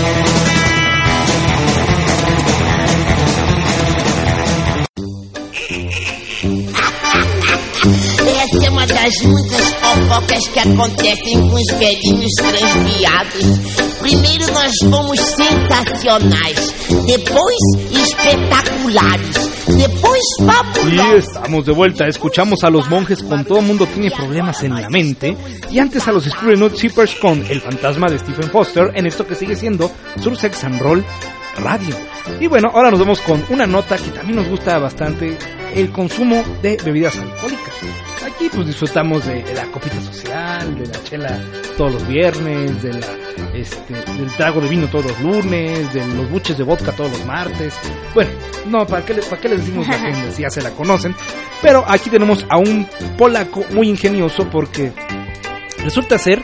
Essa é uma das muitas fofocas que acontecem com os velhinhos transviados. Primeiro nós fomos sensacionais, depois espetaculares, depois fabulosos. Y estamos de vuelta, escuchamos a los monjes con Todo Mundo Tiene Problemas en la Mente, y antes a los Screwed Zippers con El Fantasma de Stephen Foster, en esto que sigue siendo Surf, Sex and Roll Radio. Y bueno, ahora nos vamos con una nota que también nos gusta bastante, el consumo de bebidas alcohólicas. Aquí pues disfrutamos de, de la copita social, de la chela todos los viernes, de la, este, del trago de vino todos los lunes, de los buches de vodka todos los martes. Bueno, no, ¿para qué, para qué les decimos la gente si ya se la conocen? Pero aquí tenemos a un polaco muy ingenioso porque resulta ser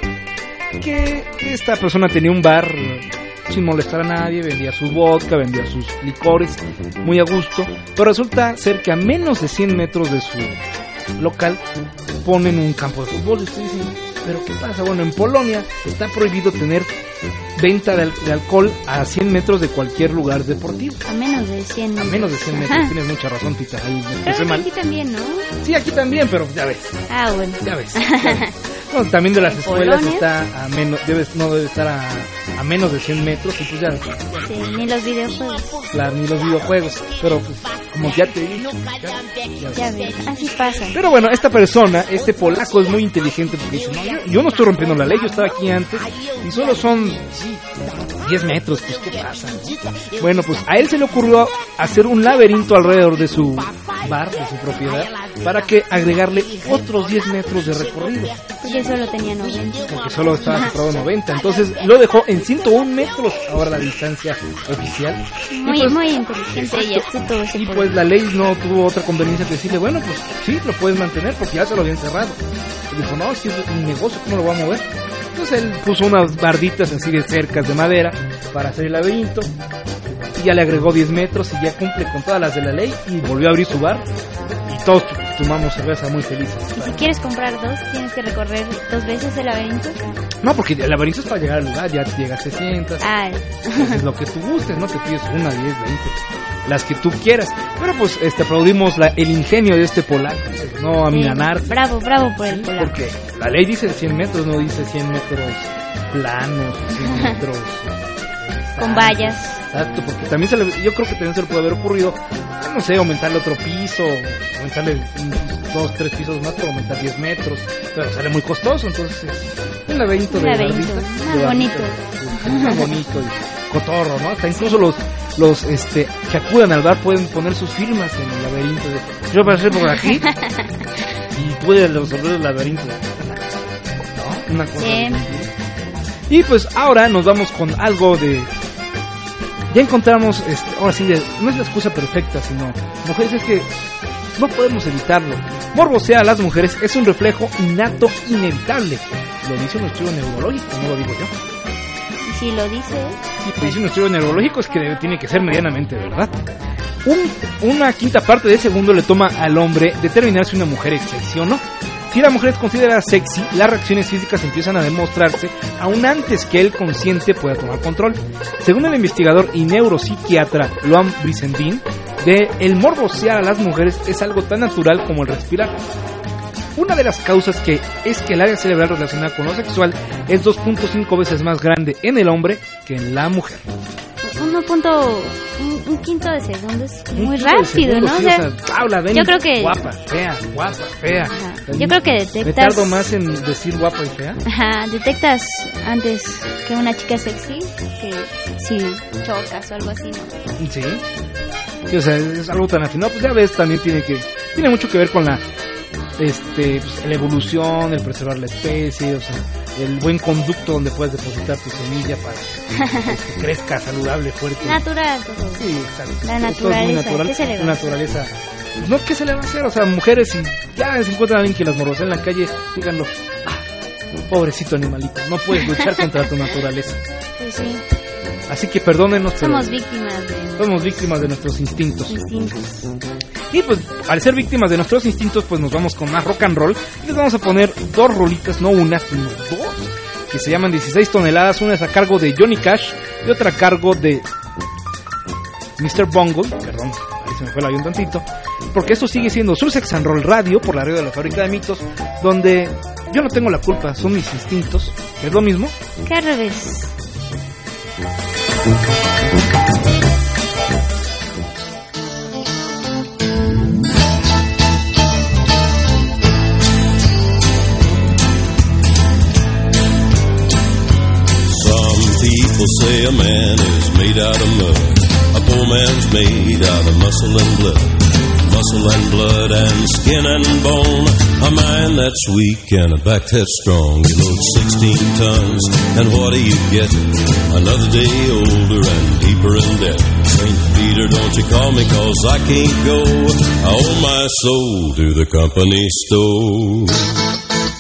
que esta persona tenía un bar sin molestar a nadie, vendía su vodka, vendía sus licores muy a gusto, pero resulta ser que a menos de cien metros de su local ponen un campo de fútbol. Y ustedes dicen, ¿pero qué pasa? Bueno, en Polonia está prohibido tener venta de, al- de alcohol a cien metros de cualquier lugar deportivo. A menos de cien metros. A menos de cien metros, tienes mucha razón, Tita, ahí me Creo expresé que mal. aquí también, ¿no? Sí, aquí también, pero ya ves. Ah, bueno. Ya ves. No, también de las ¿En escuelas Polonia? está a menos, debe, no debe estar a, a menos de cien metros, y pues ya, Sí, ni los videojuegos. claro, ni los videojuegos, pero pues, como ya te dije, ya, Ya ves, así pasa. Pero bueno, esta persona, este polaco es muy inteligente porque dice, no, yo, yo no estoy rompiendo la ley, yo estaba aquí antes y solo son sí, diez metros, pues qué pasa, ¿no? Bueno, pues a él se le ocurrió hacer un laberinto alrededor de su bar, de su propiedad, para que agregarle otros diez metros de recorrido, Porque solo tenía noventa. porque solo estaba separado noventa, entonces lo dejó en ciento uno metros, ahora la distancia oficial. Muy, Y pues, muy inteligente y astuto ese y polaco. pues la ley no tuvo otra conveniencia que decirle, bueno, pues sí, lo puedes mantener porque ya se lo habían cerrado. Y dijo, no, si es un negocio, ¿cómo lo voy a mover? Entonces él puso unas barditas así de cercas de madera para hacer el laberinto. Y ya le agregó diez metros y ya cumple con todas las de la ley y volvió a abrir su bar. Y todos tomamos cerveza muy felices. Y si quieres comprar dos, tienes que recorrer dos veces el laberinto. No, porque el laberinto es para llegar al lugar, ya llegas, te sientas. Ah, Es lo que tú gustes, no te pides una, diez, veinte, las que tú quieras. Pero pues este aplaudimos la, el ingenio de este polaco, no a sí. milanar. Bravo, bravo por el polaco. Porque la ley dice cien metros, no dice cien metros planos, cien metros Con vallas. Exacto, porque también se le, yo creo que también se le puede haber ocurrido, no sé, aumentarle otro piso, aumentarle un- dos, tres pisos más para aumentar diez metros, pero sale muy costoso, entonces es un laberinto Un de laberinto, barditas, más de bonito. barditas, más bonito, y cotorro, ¿no? Hasta incluso los, los este, que acudan al bar pueden poner sus firmas en el laberinto. De, yo pasé por aquí y pude resolver el laberinto. ¿No? Una cosa. Sí. Y pues ahora nos vamos con algo de... Ya encontramos, este, ahora sí, de, no es la excusa perfecta, sino, mujeres, es que no podemos evitarlo. Morbosear a las mujeres es un reflejo innato, inevitable. Lo dice un estudio neurológico, no lo digo yo. Y si lo dice... Y lo dice un estudio neurológico, es que debe, tiene que ser medianamente verdad. Un, una quinta parte de segundo le toma al hombre determinar si una mujer es sexy o no. Si la mujer es considerada sexy, las reacciones físicas empiezan a demostrarse aún antes que el consciente pueda tomar control. Según el investigador y neuropsiquiatra Loan Brizendine, de el morbosear a las mujeres es algo tan natural como el respirar. Una de las causas que es que el área cerebral relacionada con lo sexual es dos punto cinco veces más grande en el hombre que en la mujer. uno punto un, un quinto de segundo es Un muy quinto de rápido, segundo, ¿no? sí, O sea, o sea, habla, ven, yo creo que... guapa, fea, guapa, fea. Yo creo que detectas... Me tardo más en decir guapa y fea. Ajá, detectas antes que una chica sexy que si chocas o algo así, ¿no? Sí. Sí, o sea, es algo tan afinado. Pues ya ves, también tiene que tiene mucho que ver con la este pues, la evolución, el preservar la especie, o sea, el buen conducto donde puedes depositar tu semilla para que crezca saludable, fuerte. Natural, todo. Sí, exacto. La Todo- todo es muy naturaleza, natural. ¿qué se le va a La hacer? naturaleza. Pues no, ¿qué se le va a hacer? O sea, mujeres, si ya se encuentran a alguien que las morbosea en la calle, díganlo, ah, pobrecito animalito, no puedes luchar contra tu naturaleza. Pues sí, Así que perdónenos, pero somos víctimas de somos víctimas de nuestros instintos. instintos. Y pues, al ser víctimas de nuestros instintos, pues nos vamos con más rock and roll. Y les vamos a poner dos rolitas, no una, sino dos, que se llaman dieciséis toneladas. Una es a cargo de Johnny Cash y otra a cargo de mister Bungle. Perdón, ahí se me fue el avión tantito. Porque esto sigue siendo su Sex and Roll Radio por la radio de la Fábrica de Mitos, donde yo no tengo la culpa, son mis instintos, que es lo mismo. ¿Qué al revés? People say a man is made out of mud. A poor man's made out of muscle and blood. Muscle and blood and skin and bone. A mind that's weak and a back that's strong. You load sixteen tons, and what do you get? Another day older and deeper in debt. Saint Peter, don't you call me, cause I can't go. I owe my soul to the company store.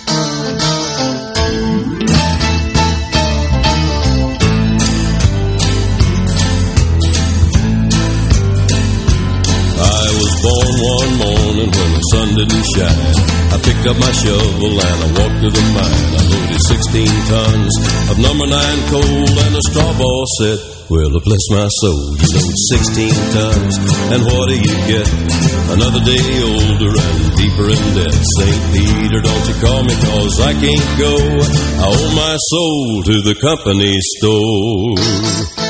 Born one morning when the sun didn't shine. I picked up my shovel and I walked to the mine. I loaded sixteen tons of number nine coal, and the straw boss said, well, bless my soul, you load sixteen tons, and what do you get? Another day older and deeper in debt. Saint Peter, don't you call me, cause I can't go. I owe my soul to the company store.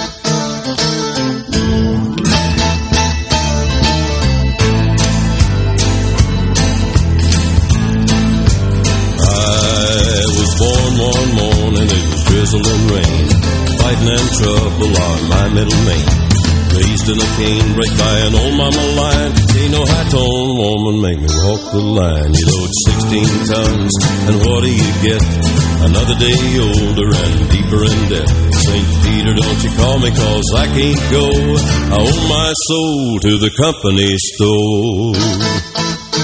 One morning it was drizzling rain. Fighting and trouble on my middle name. Raised in a canebrake by an old mama lion. Ain't no high-tone woman make me walk the line. You load sixteen tons, and what do you get? Another day older and deeper in debt. Saint Peter, don't you call me, cause I can't go. I owe my soul to the company store.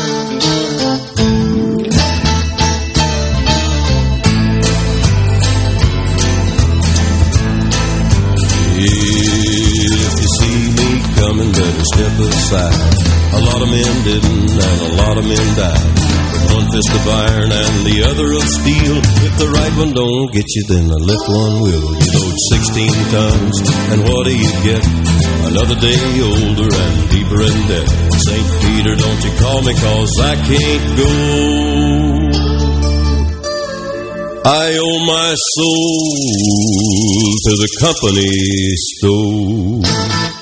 Better step aside. A lot of men didn't, and a lot of men died. With one fist of iron and the other of steel. If the right one don't get you, then the left one will. You load sixteen tons, and what do you get? Another day older and deeper in debt. Saint Peter, don't you call me, cause I can't go. I owe my soul to the company store.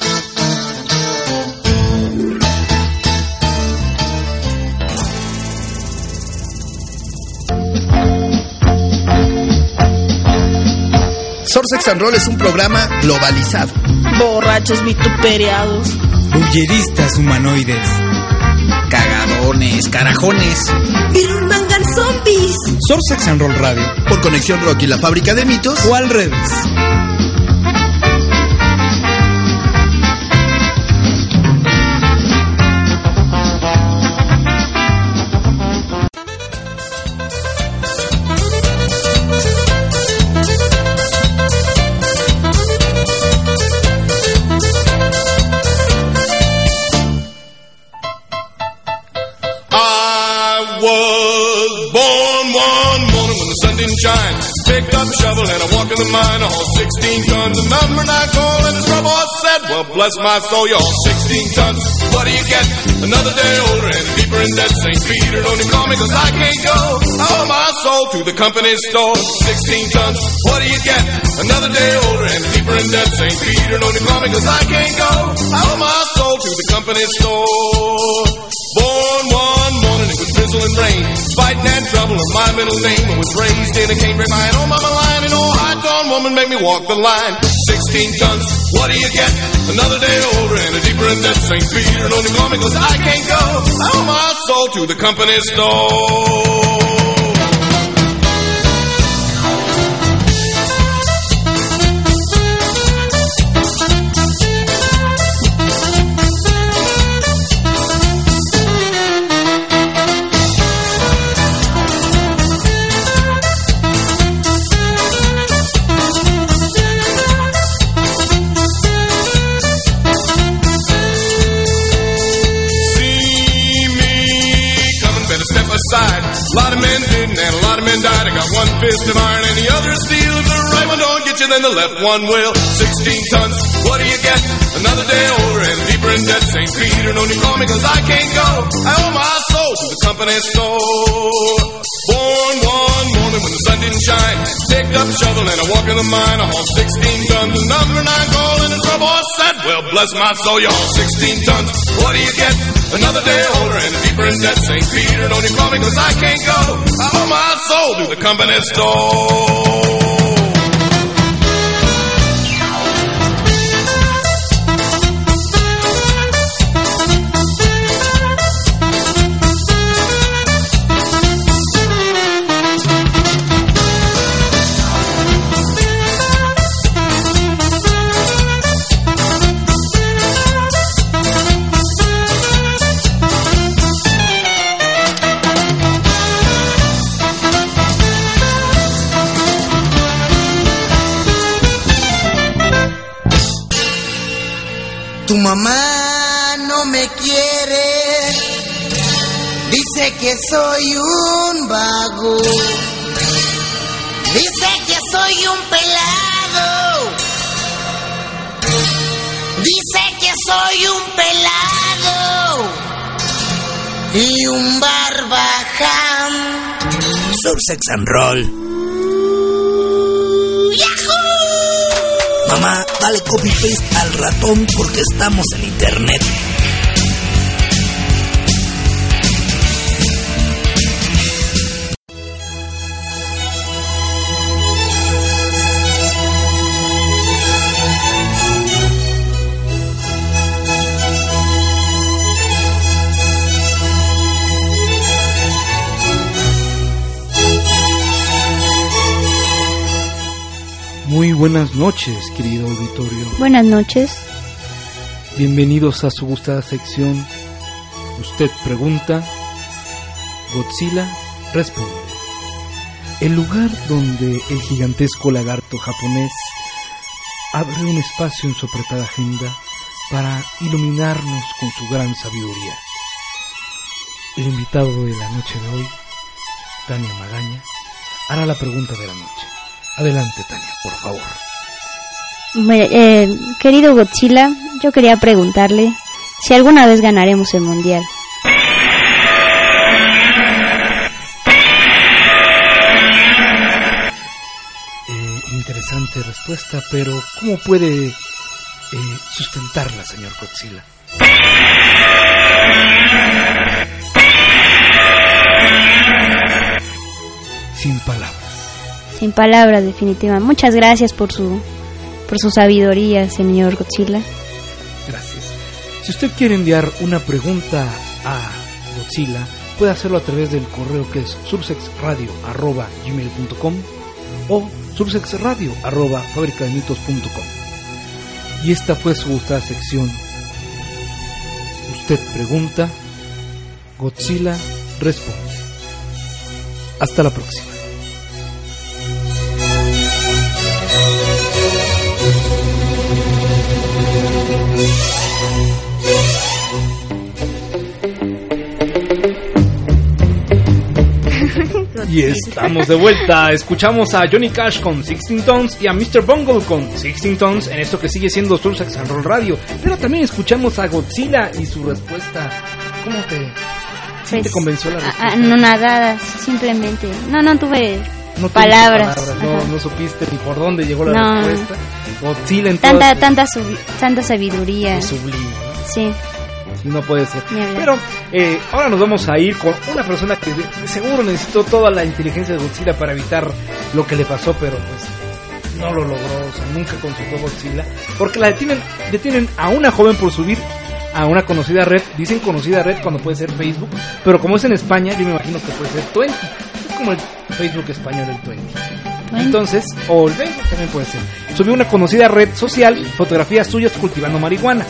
Sex and Roll es un programa globalizado. Borrachos vituperiados. Bulleristas humanoides. Cagadones, carajones. Birmangan zombies. Sor Sex and Roll Radio. Por Conexión Rock y la Fábrica de Mitos. O al revés. Picked up shovel and I walked in the mine. All sixteen tons, the number nine call, and the scrub boss said, well, bless my soul, you're sixteen tons. What do you get? Another day older and deeper in debt. Saint Peter, don't you call me, cause I can't go. I owe my soul to the company store. sixteen tons. What do you get? Another day older and deeper in debt. Saint Peter, don't you call me, cause I can't go. I owe my soul to the company store. Born one morning, it was drizzle and rain. Fighting and trouble is my middle name. I was raised in a canebrake mine. Oh, mama line, and oh, high-tone woman make me walk the line. sixteen tons, what do you get? Another day older and a deeper in debt. Saint Peter, don't you call me, cause I can't go. I owe my soul to the company store. Side. A lot of men didn't and a lot of men died. I got one fist of iron and the other is steel. If the right one don't get you, then the left one will. sixteen tons, what do you get? Another day older and deeper in debt. Saint Peter, don't you call me, cause I can't go. I owe my soul to the company store. Born one morning when the sun didn't shine. Picked up shovel and I walked in the mine. I hauled sixteen tons, the number nine call, and the scrub boss said, well, bless my soul, y'all, sixteen tons, what do you get? Another day older and deeper in debt. Saint Peter, don't you call me, cause I can't go. I owe my soul to the company store. Tu mamá no me quiere, dice que soy un vago, dice que soy un pelado, dice que soy un pelado y un barbaján. Sor Sex and Roll. Mamá, dale copy paste al ratón porque estamos en internet. Muy buenas noches, querido auditorio. Buenas noches. Bienvenidos a su gustada sección. Usted pregunta, Godzilla responde. El lugar donde el gigantesco lagarto japonés abre un espacio en su apretada agenda para iluminarnos con su gran sabiduría. El invitado de la noche de hoy, Tania Magaña, hará la pregunta de la noche. Adelante, Tania, por favor. Bueno, eh, querido Godzilla, yo quería preguntarle si alguna vez ganaremos el mundial. Eh, interesante respuesta, pero ¿cómo puede eh, sustentarla, señor Godzilla? Sin palabras. sin palabras, definitivamente. Muchas gracias por su por su sabiduría, señor Godzilla. Gracias. Si usted quiere enviar una pregunta a Godzilla, puede hacerlo a través del correo que es sursexradio arroba gmail punto com o sursexradio arroba fábrica de mitos punto com. Y esta fue su gustada sección. Usted pregunta, Godzilla responde. Hasta la próxima. Y estamos de vuelta. Escuchamos a Johnny Cash con sixteen Tones y a mister Bungle con sixteen Tones en esto que sigue siendo Sursex and Roll Radio. Pero también escuchamos a Godzilla y su respuesta. ¿Cómo te, ¿sí pues, te convenció la respuesta? A, no nada, simplemente. No, no tuve no palabras. palabras no, no supiste ni por dónde llegó la no. respuesta. Godzilla en tanta, todas, tanta, sub, tanta sabiduría. Sublime, ¿no? Sí. Sí, no puede ser. Pero eh, ahora nos vamos a ir con una persona que de, de seguro necesitó toda la inteligencia de Godzilla para evitar lo que le pasó, pero pues no lo logró, o sea, nunca consultó Godzilla, porque la detienen, detienen a una joven por subir a una conocida red. Dicen conocida red cuando puede ser Facebook, pero como es en España, yo me imagino que puede ser Twenty. Es como el Facebook español del Twenty. Bueno. Entonces, o el Facebook también puede ser. Subió una conocida red social fotografías suyas cultivando marihuana.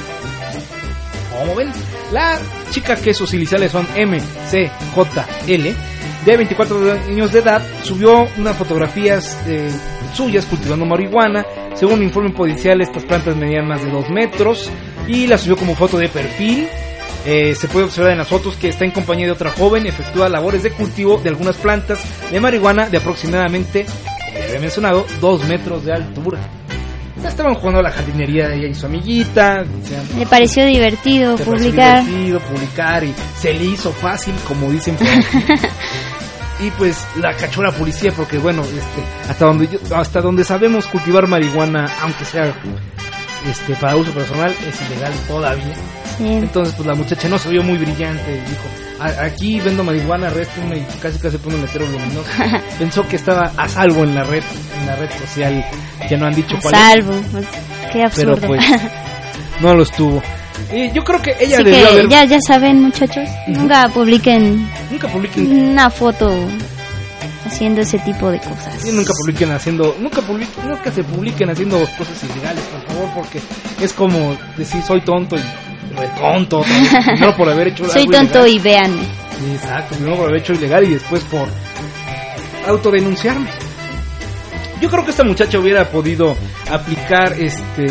Como ven, la chica que sus iniciales son M C J L, de veinticuatro años de edad, subió unas fotografías eh, suyas cultivando marihuana. Según un informe policial, estas plantas medían más de dos metros y la subió como foto de perfil. Eh, se puede observar en las fotos que está en compañía de otra joven, efectúa labores de cultivo de algunas plantas de marihuana de aproximadamente, como ya había mencionado, dos metros de altura. Estaban jugando a la jardinería ella y su amiguita. Le pareció divertido publicar. Pareció divertido publicar y se le hizo fácil, como dicen por aquí. Y pues la cachó la policía porque bueno, este, hasta donde yo, hasta donde sabemos cultivar marihuana, aunque sea este para uso personal, es ilegal todavía. Sí. Entonces pues la muchacha no se vio muy brillante y dijo, aquí vendo marihuana, arréstenme, y casi casi pone un letrero luminoso. Pensó que estaba a salvo en la red, en la red social, que no han dicho cuál es. A salvo, pues, qué absurdo. Pero pues no lo estuvo. Y yo creo que ella sí debió que haber... ya, ya saben, muchachos, uh-huh. nunca publiquen nunca publiquen una foto haciendo ese tipo de cosas. Sí, nunca publiquen haciendo, nunca publiquen, nunca se publiquen haciendo cosas ilegales, por favor, porque es como decir soy tonto y re tonto, primero por haber hecho soy algo tonto ilegal. Y véanme. Sí, exacto, primero por haber hecho ilegal y después por autodenunciarme. Yo creo que esta muchacha hubiera podido aplicar este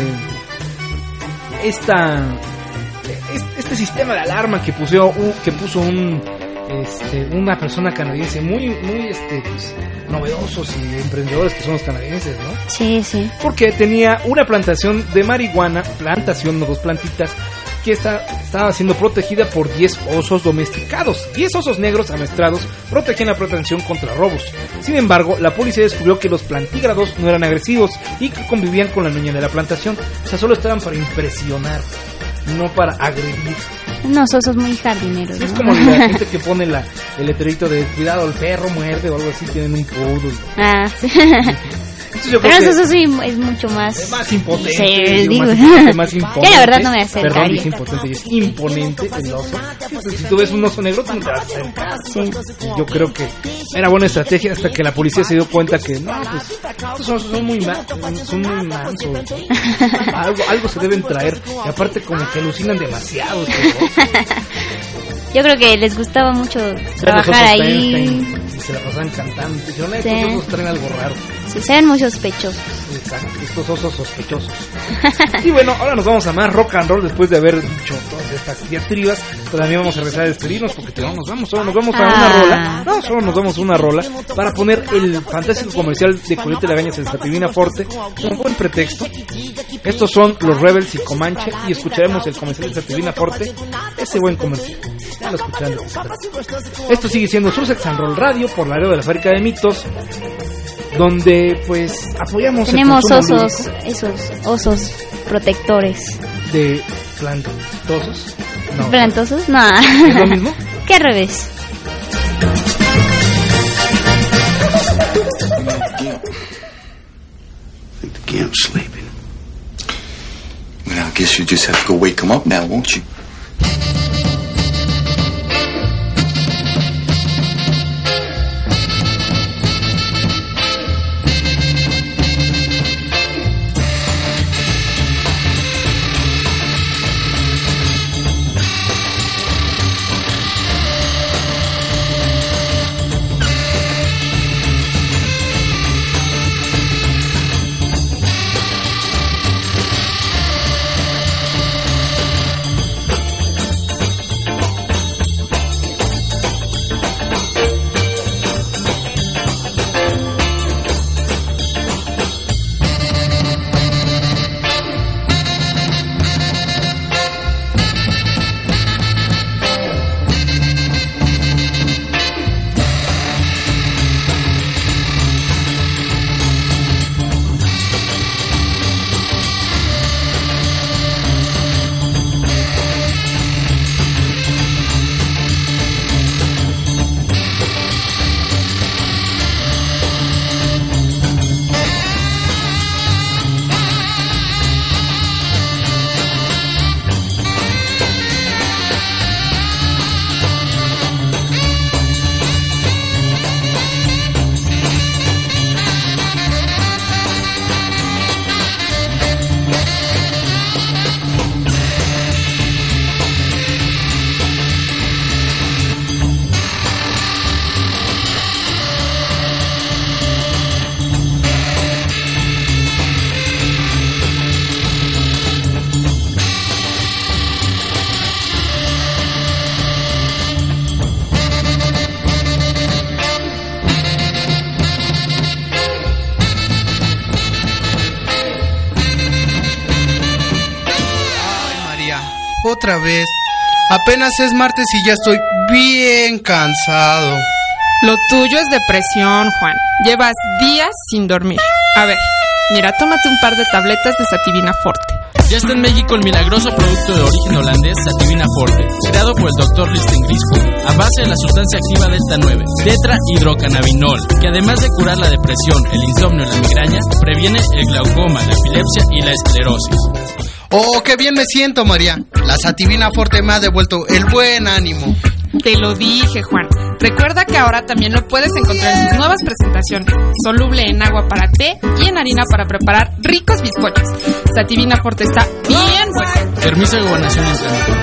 esta este sistema de alarma que puso que puso un este una persona canadiense muy muy este pues, novedosos y emprendedores que son los canadienses, ¿no? Sí, sí. Porque tenía una plantación de marihuana, plantación, no dos plantitas, que está, estaba siendo protegida por diez osos domesticados. diez osos negros amestrados protegían la plantación contra robos. Sin embargo, la policía descubrió que los plantígrados no eran agresivos y que convivían con la dueña de la plantación. O sea, solo estaban para impresionar, no para agredir. Unos osos muy jardineros, ¿no? Es como la gente que pone la, el letrerito de cuidado, el perro muerde o algo así, tienen un poodle. Ah, sí. Pero eso sí es mucho más... Es más impotente. Sí, digo, digo. más impotente, más imponente. Yo la verdad no me acercaría. Perdón, es impotente y es imponente el oso. Si tú ves un oso negro, tú no te vas a acercar. Sí. Yo creo que era buena estrategia hasta que la policía se dio cuenta que no, pues estos osos son muy, ma son muy mansos. Algo, algo se deben traer. Y aparte como que alucinan demasiado. Yo creo que les gustaba mucho trabajar ahí. Y se la pasaban cantando. Y dijeron, estos sí. osos traen algo raro. Sí, se ven muy sospechosos. Exacto, estos osos sospechosos. Y bueno, ahora nos vamos a más rock and roll después de haber dicho todas estas diatribas. Todavía vamos a regresar a despedirnos porque no nos vamos, solo nos vamos a ah. una rola. No, solo nos vamos a una rola para poner el fantástico comercial de Colete Lagañas en Sativina Forte como buen pretexto. Estos son los Rebels y Comanche y escucharemos el comercial de Sativina Forte, ese buen comercial. Ya lo escucharán. Esto sigue siendo Sursex and Roll Radio por la área de la Fábrica de Mitos, donde pues apoyamos tenemos el osos lúdico. Esos osos protectores De plantosos no, ¿Plantosos? No. ¿Es lo mismo? ¿Qué revés? weren't sleeping. Well, I guess you just have to go wake them up now, won't you? Otra vez. Apenas es martes y ya estoy bien cansado. Lo tuyo es depresión, Juan. Llevas días sin dormir. A ver, mira, tómate un par de tabletas de Sativina Forte. Ya está en México el milagroso producto de origen holandés Sativina Forte, creado por el doctor Listen Griswold, a base de la sustancia activa Delta nueve, tetrahidrocannabinol, que además de curar la depresión, el insomnio y la migraña, previene el glaucoma, la epilepsia y la esclerosis. ¡Oh, qué bien me siento, María! La Sativina Forte me ha devuelto el buen ánimo. Te lo dije, Juan. Recuerda que ahora también lo puedes encontrar en sus nuevas presentaciones, soluble en agua para té y en harina para preparar ricos bizcochos. Sativina Forte está bien buena. Permiso de gobernación en trámite.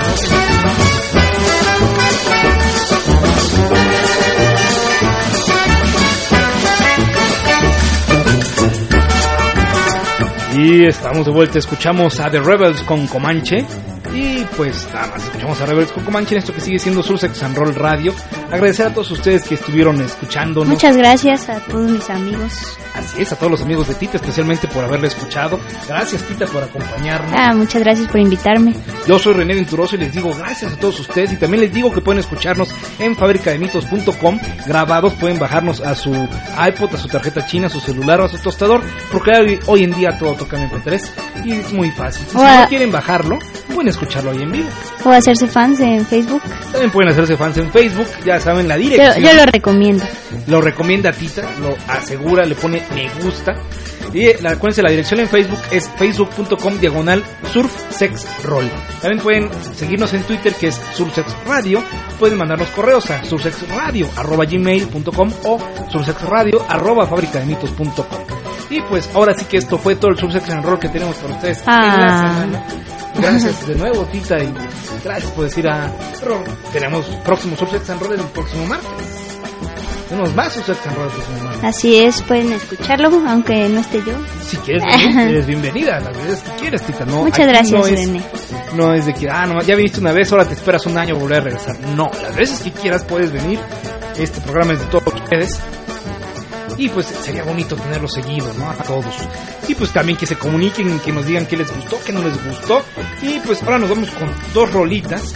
Y estamos de vuelta, escuchamos a The Rebels con Comanche. Y pues nada más, escuchamos a Rebels con Comanche en esto que sigue siendo Sussex and Roll Radio. Agradecer a todos ustedes que estuvieron escuchándonos. Muchas gracias a todos mis amigos. Así es, a todos los amigos de Tita, especialmente por haberle escuchado. Gracias, Tita, por acompañarnos. Ah, muchas gracias por invitarme. Yo soy René Venturoso y les digo gracias a todos ustedes. Y también les digo que pueden escucharnos en fabrica de mitos punto com grabados. Pueden bajarnos a su iPod, a su tarjeta china, a su celular o a su tostador, porque hoy, hoy en día todo toca en eme pe tres y es muy fácil. Si a... no quieren bajarlo, pueden escucharlo ahí en vivo. O hacerse fans en Facebook. También pueden hacerse fans en Facebook, ya saben la dirección. Yo, yo lo recomiendo. Lo recomienda Tita, lo asegura, le pone me gusta. Y la, acuérdense, la dirección en Facebook es facebook punto com diagonal surfsexroll. También pueden seguirnos en Twitter, que es surfsexradio. Pueden mandarnos correos a surfsexradio arroba gmail punto com o surfsexradio arroba fabrica de mitos punto com. Y pues ahora sí que esto fue todo el Surfsex and Roll que tenemos para ustedes ah. en la semana. Gracias de nuevo, Tita, y gracias por decir a... Pero tenemos próximo Surfsex and Roll el próximo martes. Tenemos más Surfsex and Roll el próximo martes. Así es, pueden escucharlo, aunque no esté yo. Si quieres venir, eres bienvenida, las veces que quieres, Tita. No, muchas gracias, no es, René. No es de que, ah, no, ya viniste una vez, ahora te esperas un año volver a regresar. No, las veces que quieras puedes venir. Este programa es de todos ustedes. Y pues sería bonito tenerlo seguido, ¿no? A todos. Y pues también que se comuniquen, que nos digan qué les gustó, qué no les gustó. Y pues ahora nos vamos con dos rolitas.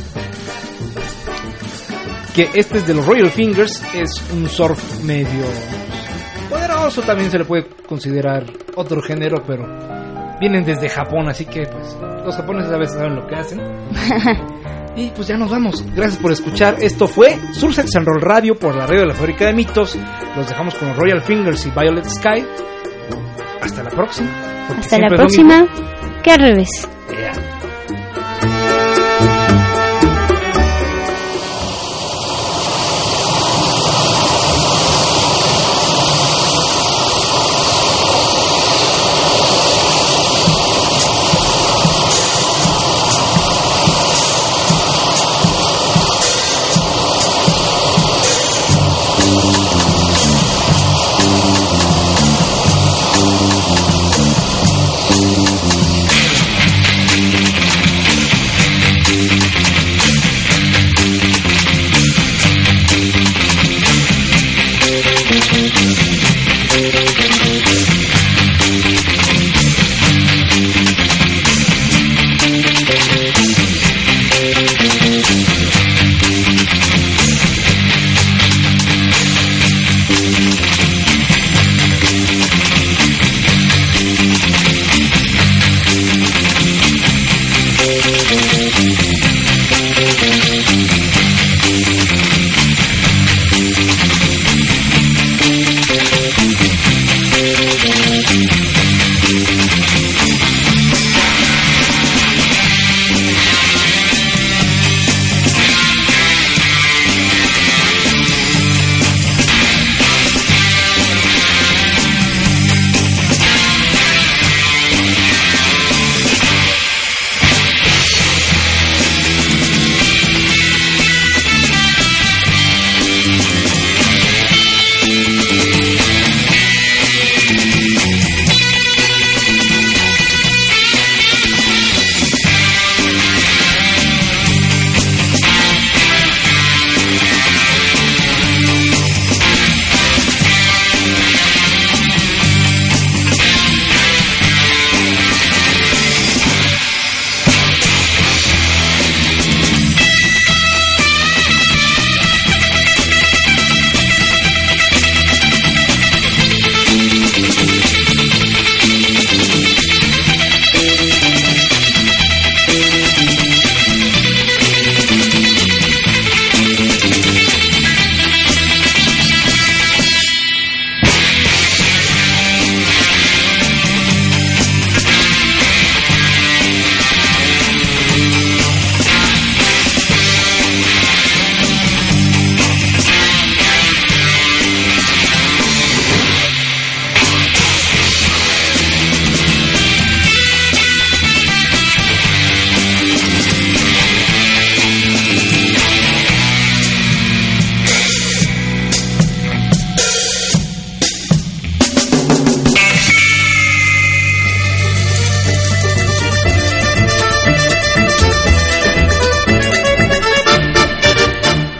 Que este es de los Royal Fingers. Es un surf medio poderoso, también se le puede considerar otro género, pero vienen desde Japón, así que pues los japoneses a veces saben lo que hacen. Y pues ya nos vamos. Gracias por escuchar. Esto fue Surfsex and Roll Radio por la radio de la Fábrica de Mitos. Los dejamos con los Royal Fingers y Violet Sky. Hasta la próxima. Hasta la próxima, que al revés. Yeah.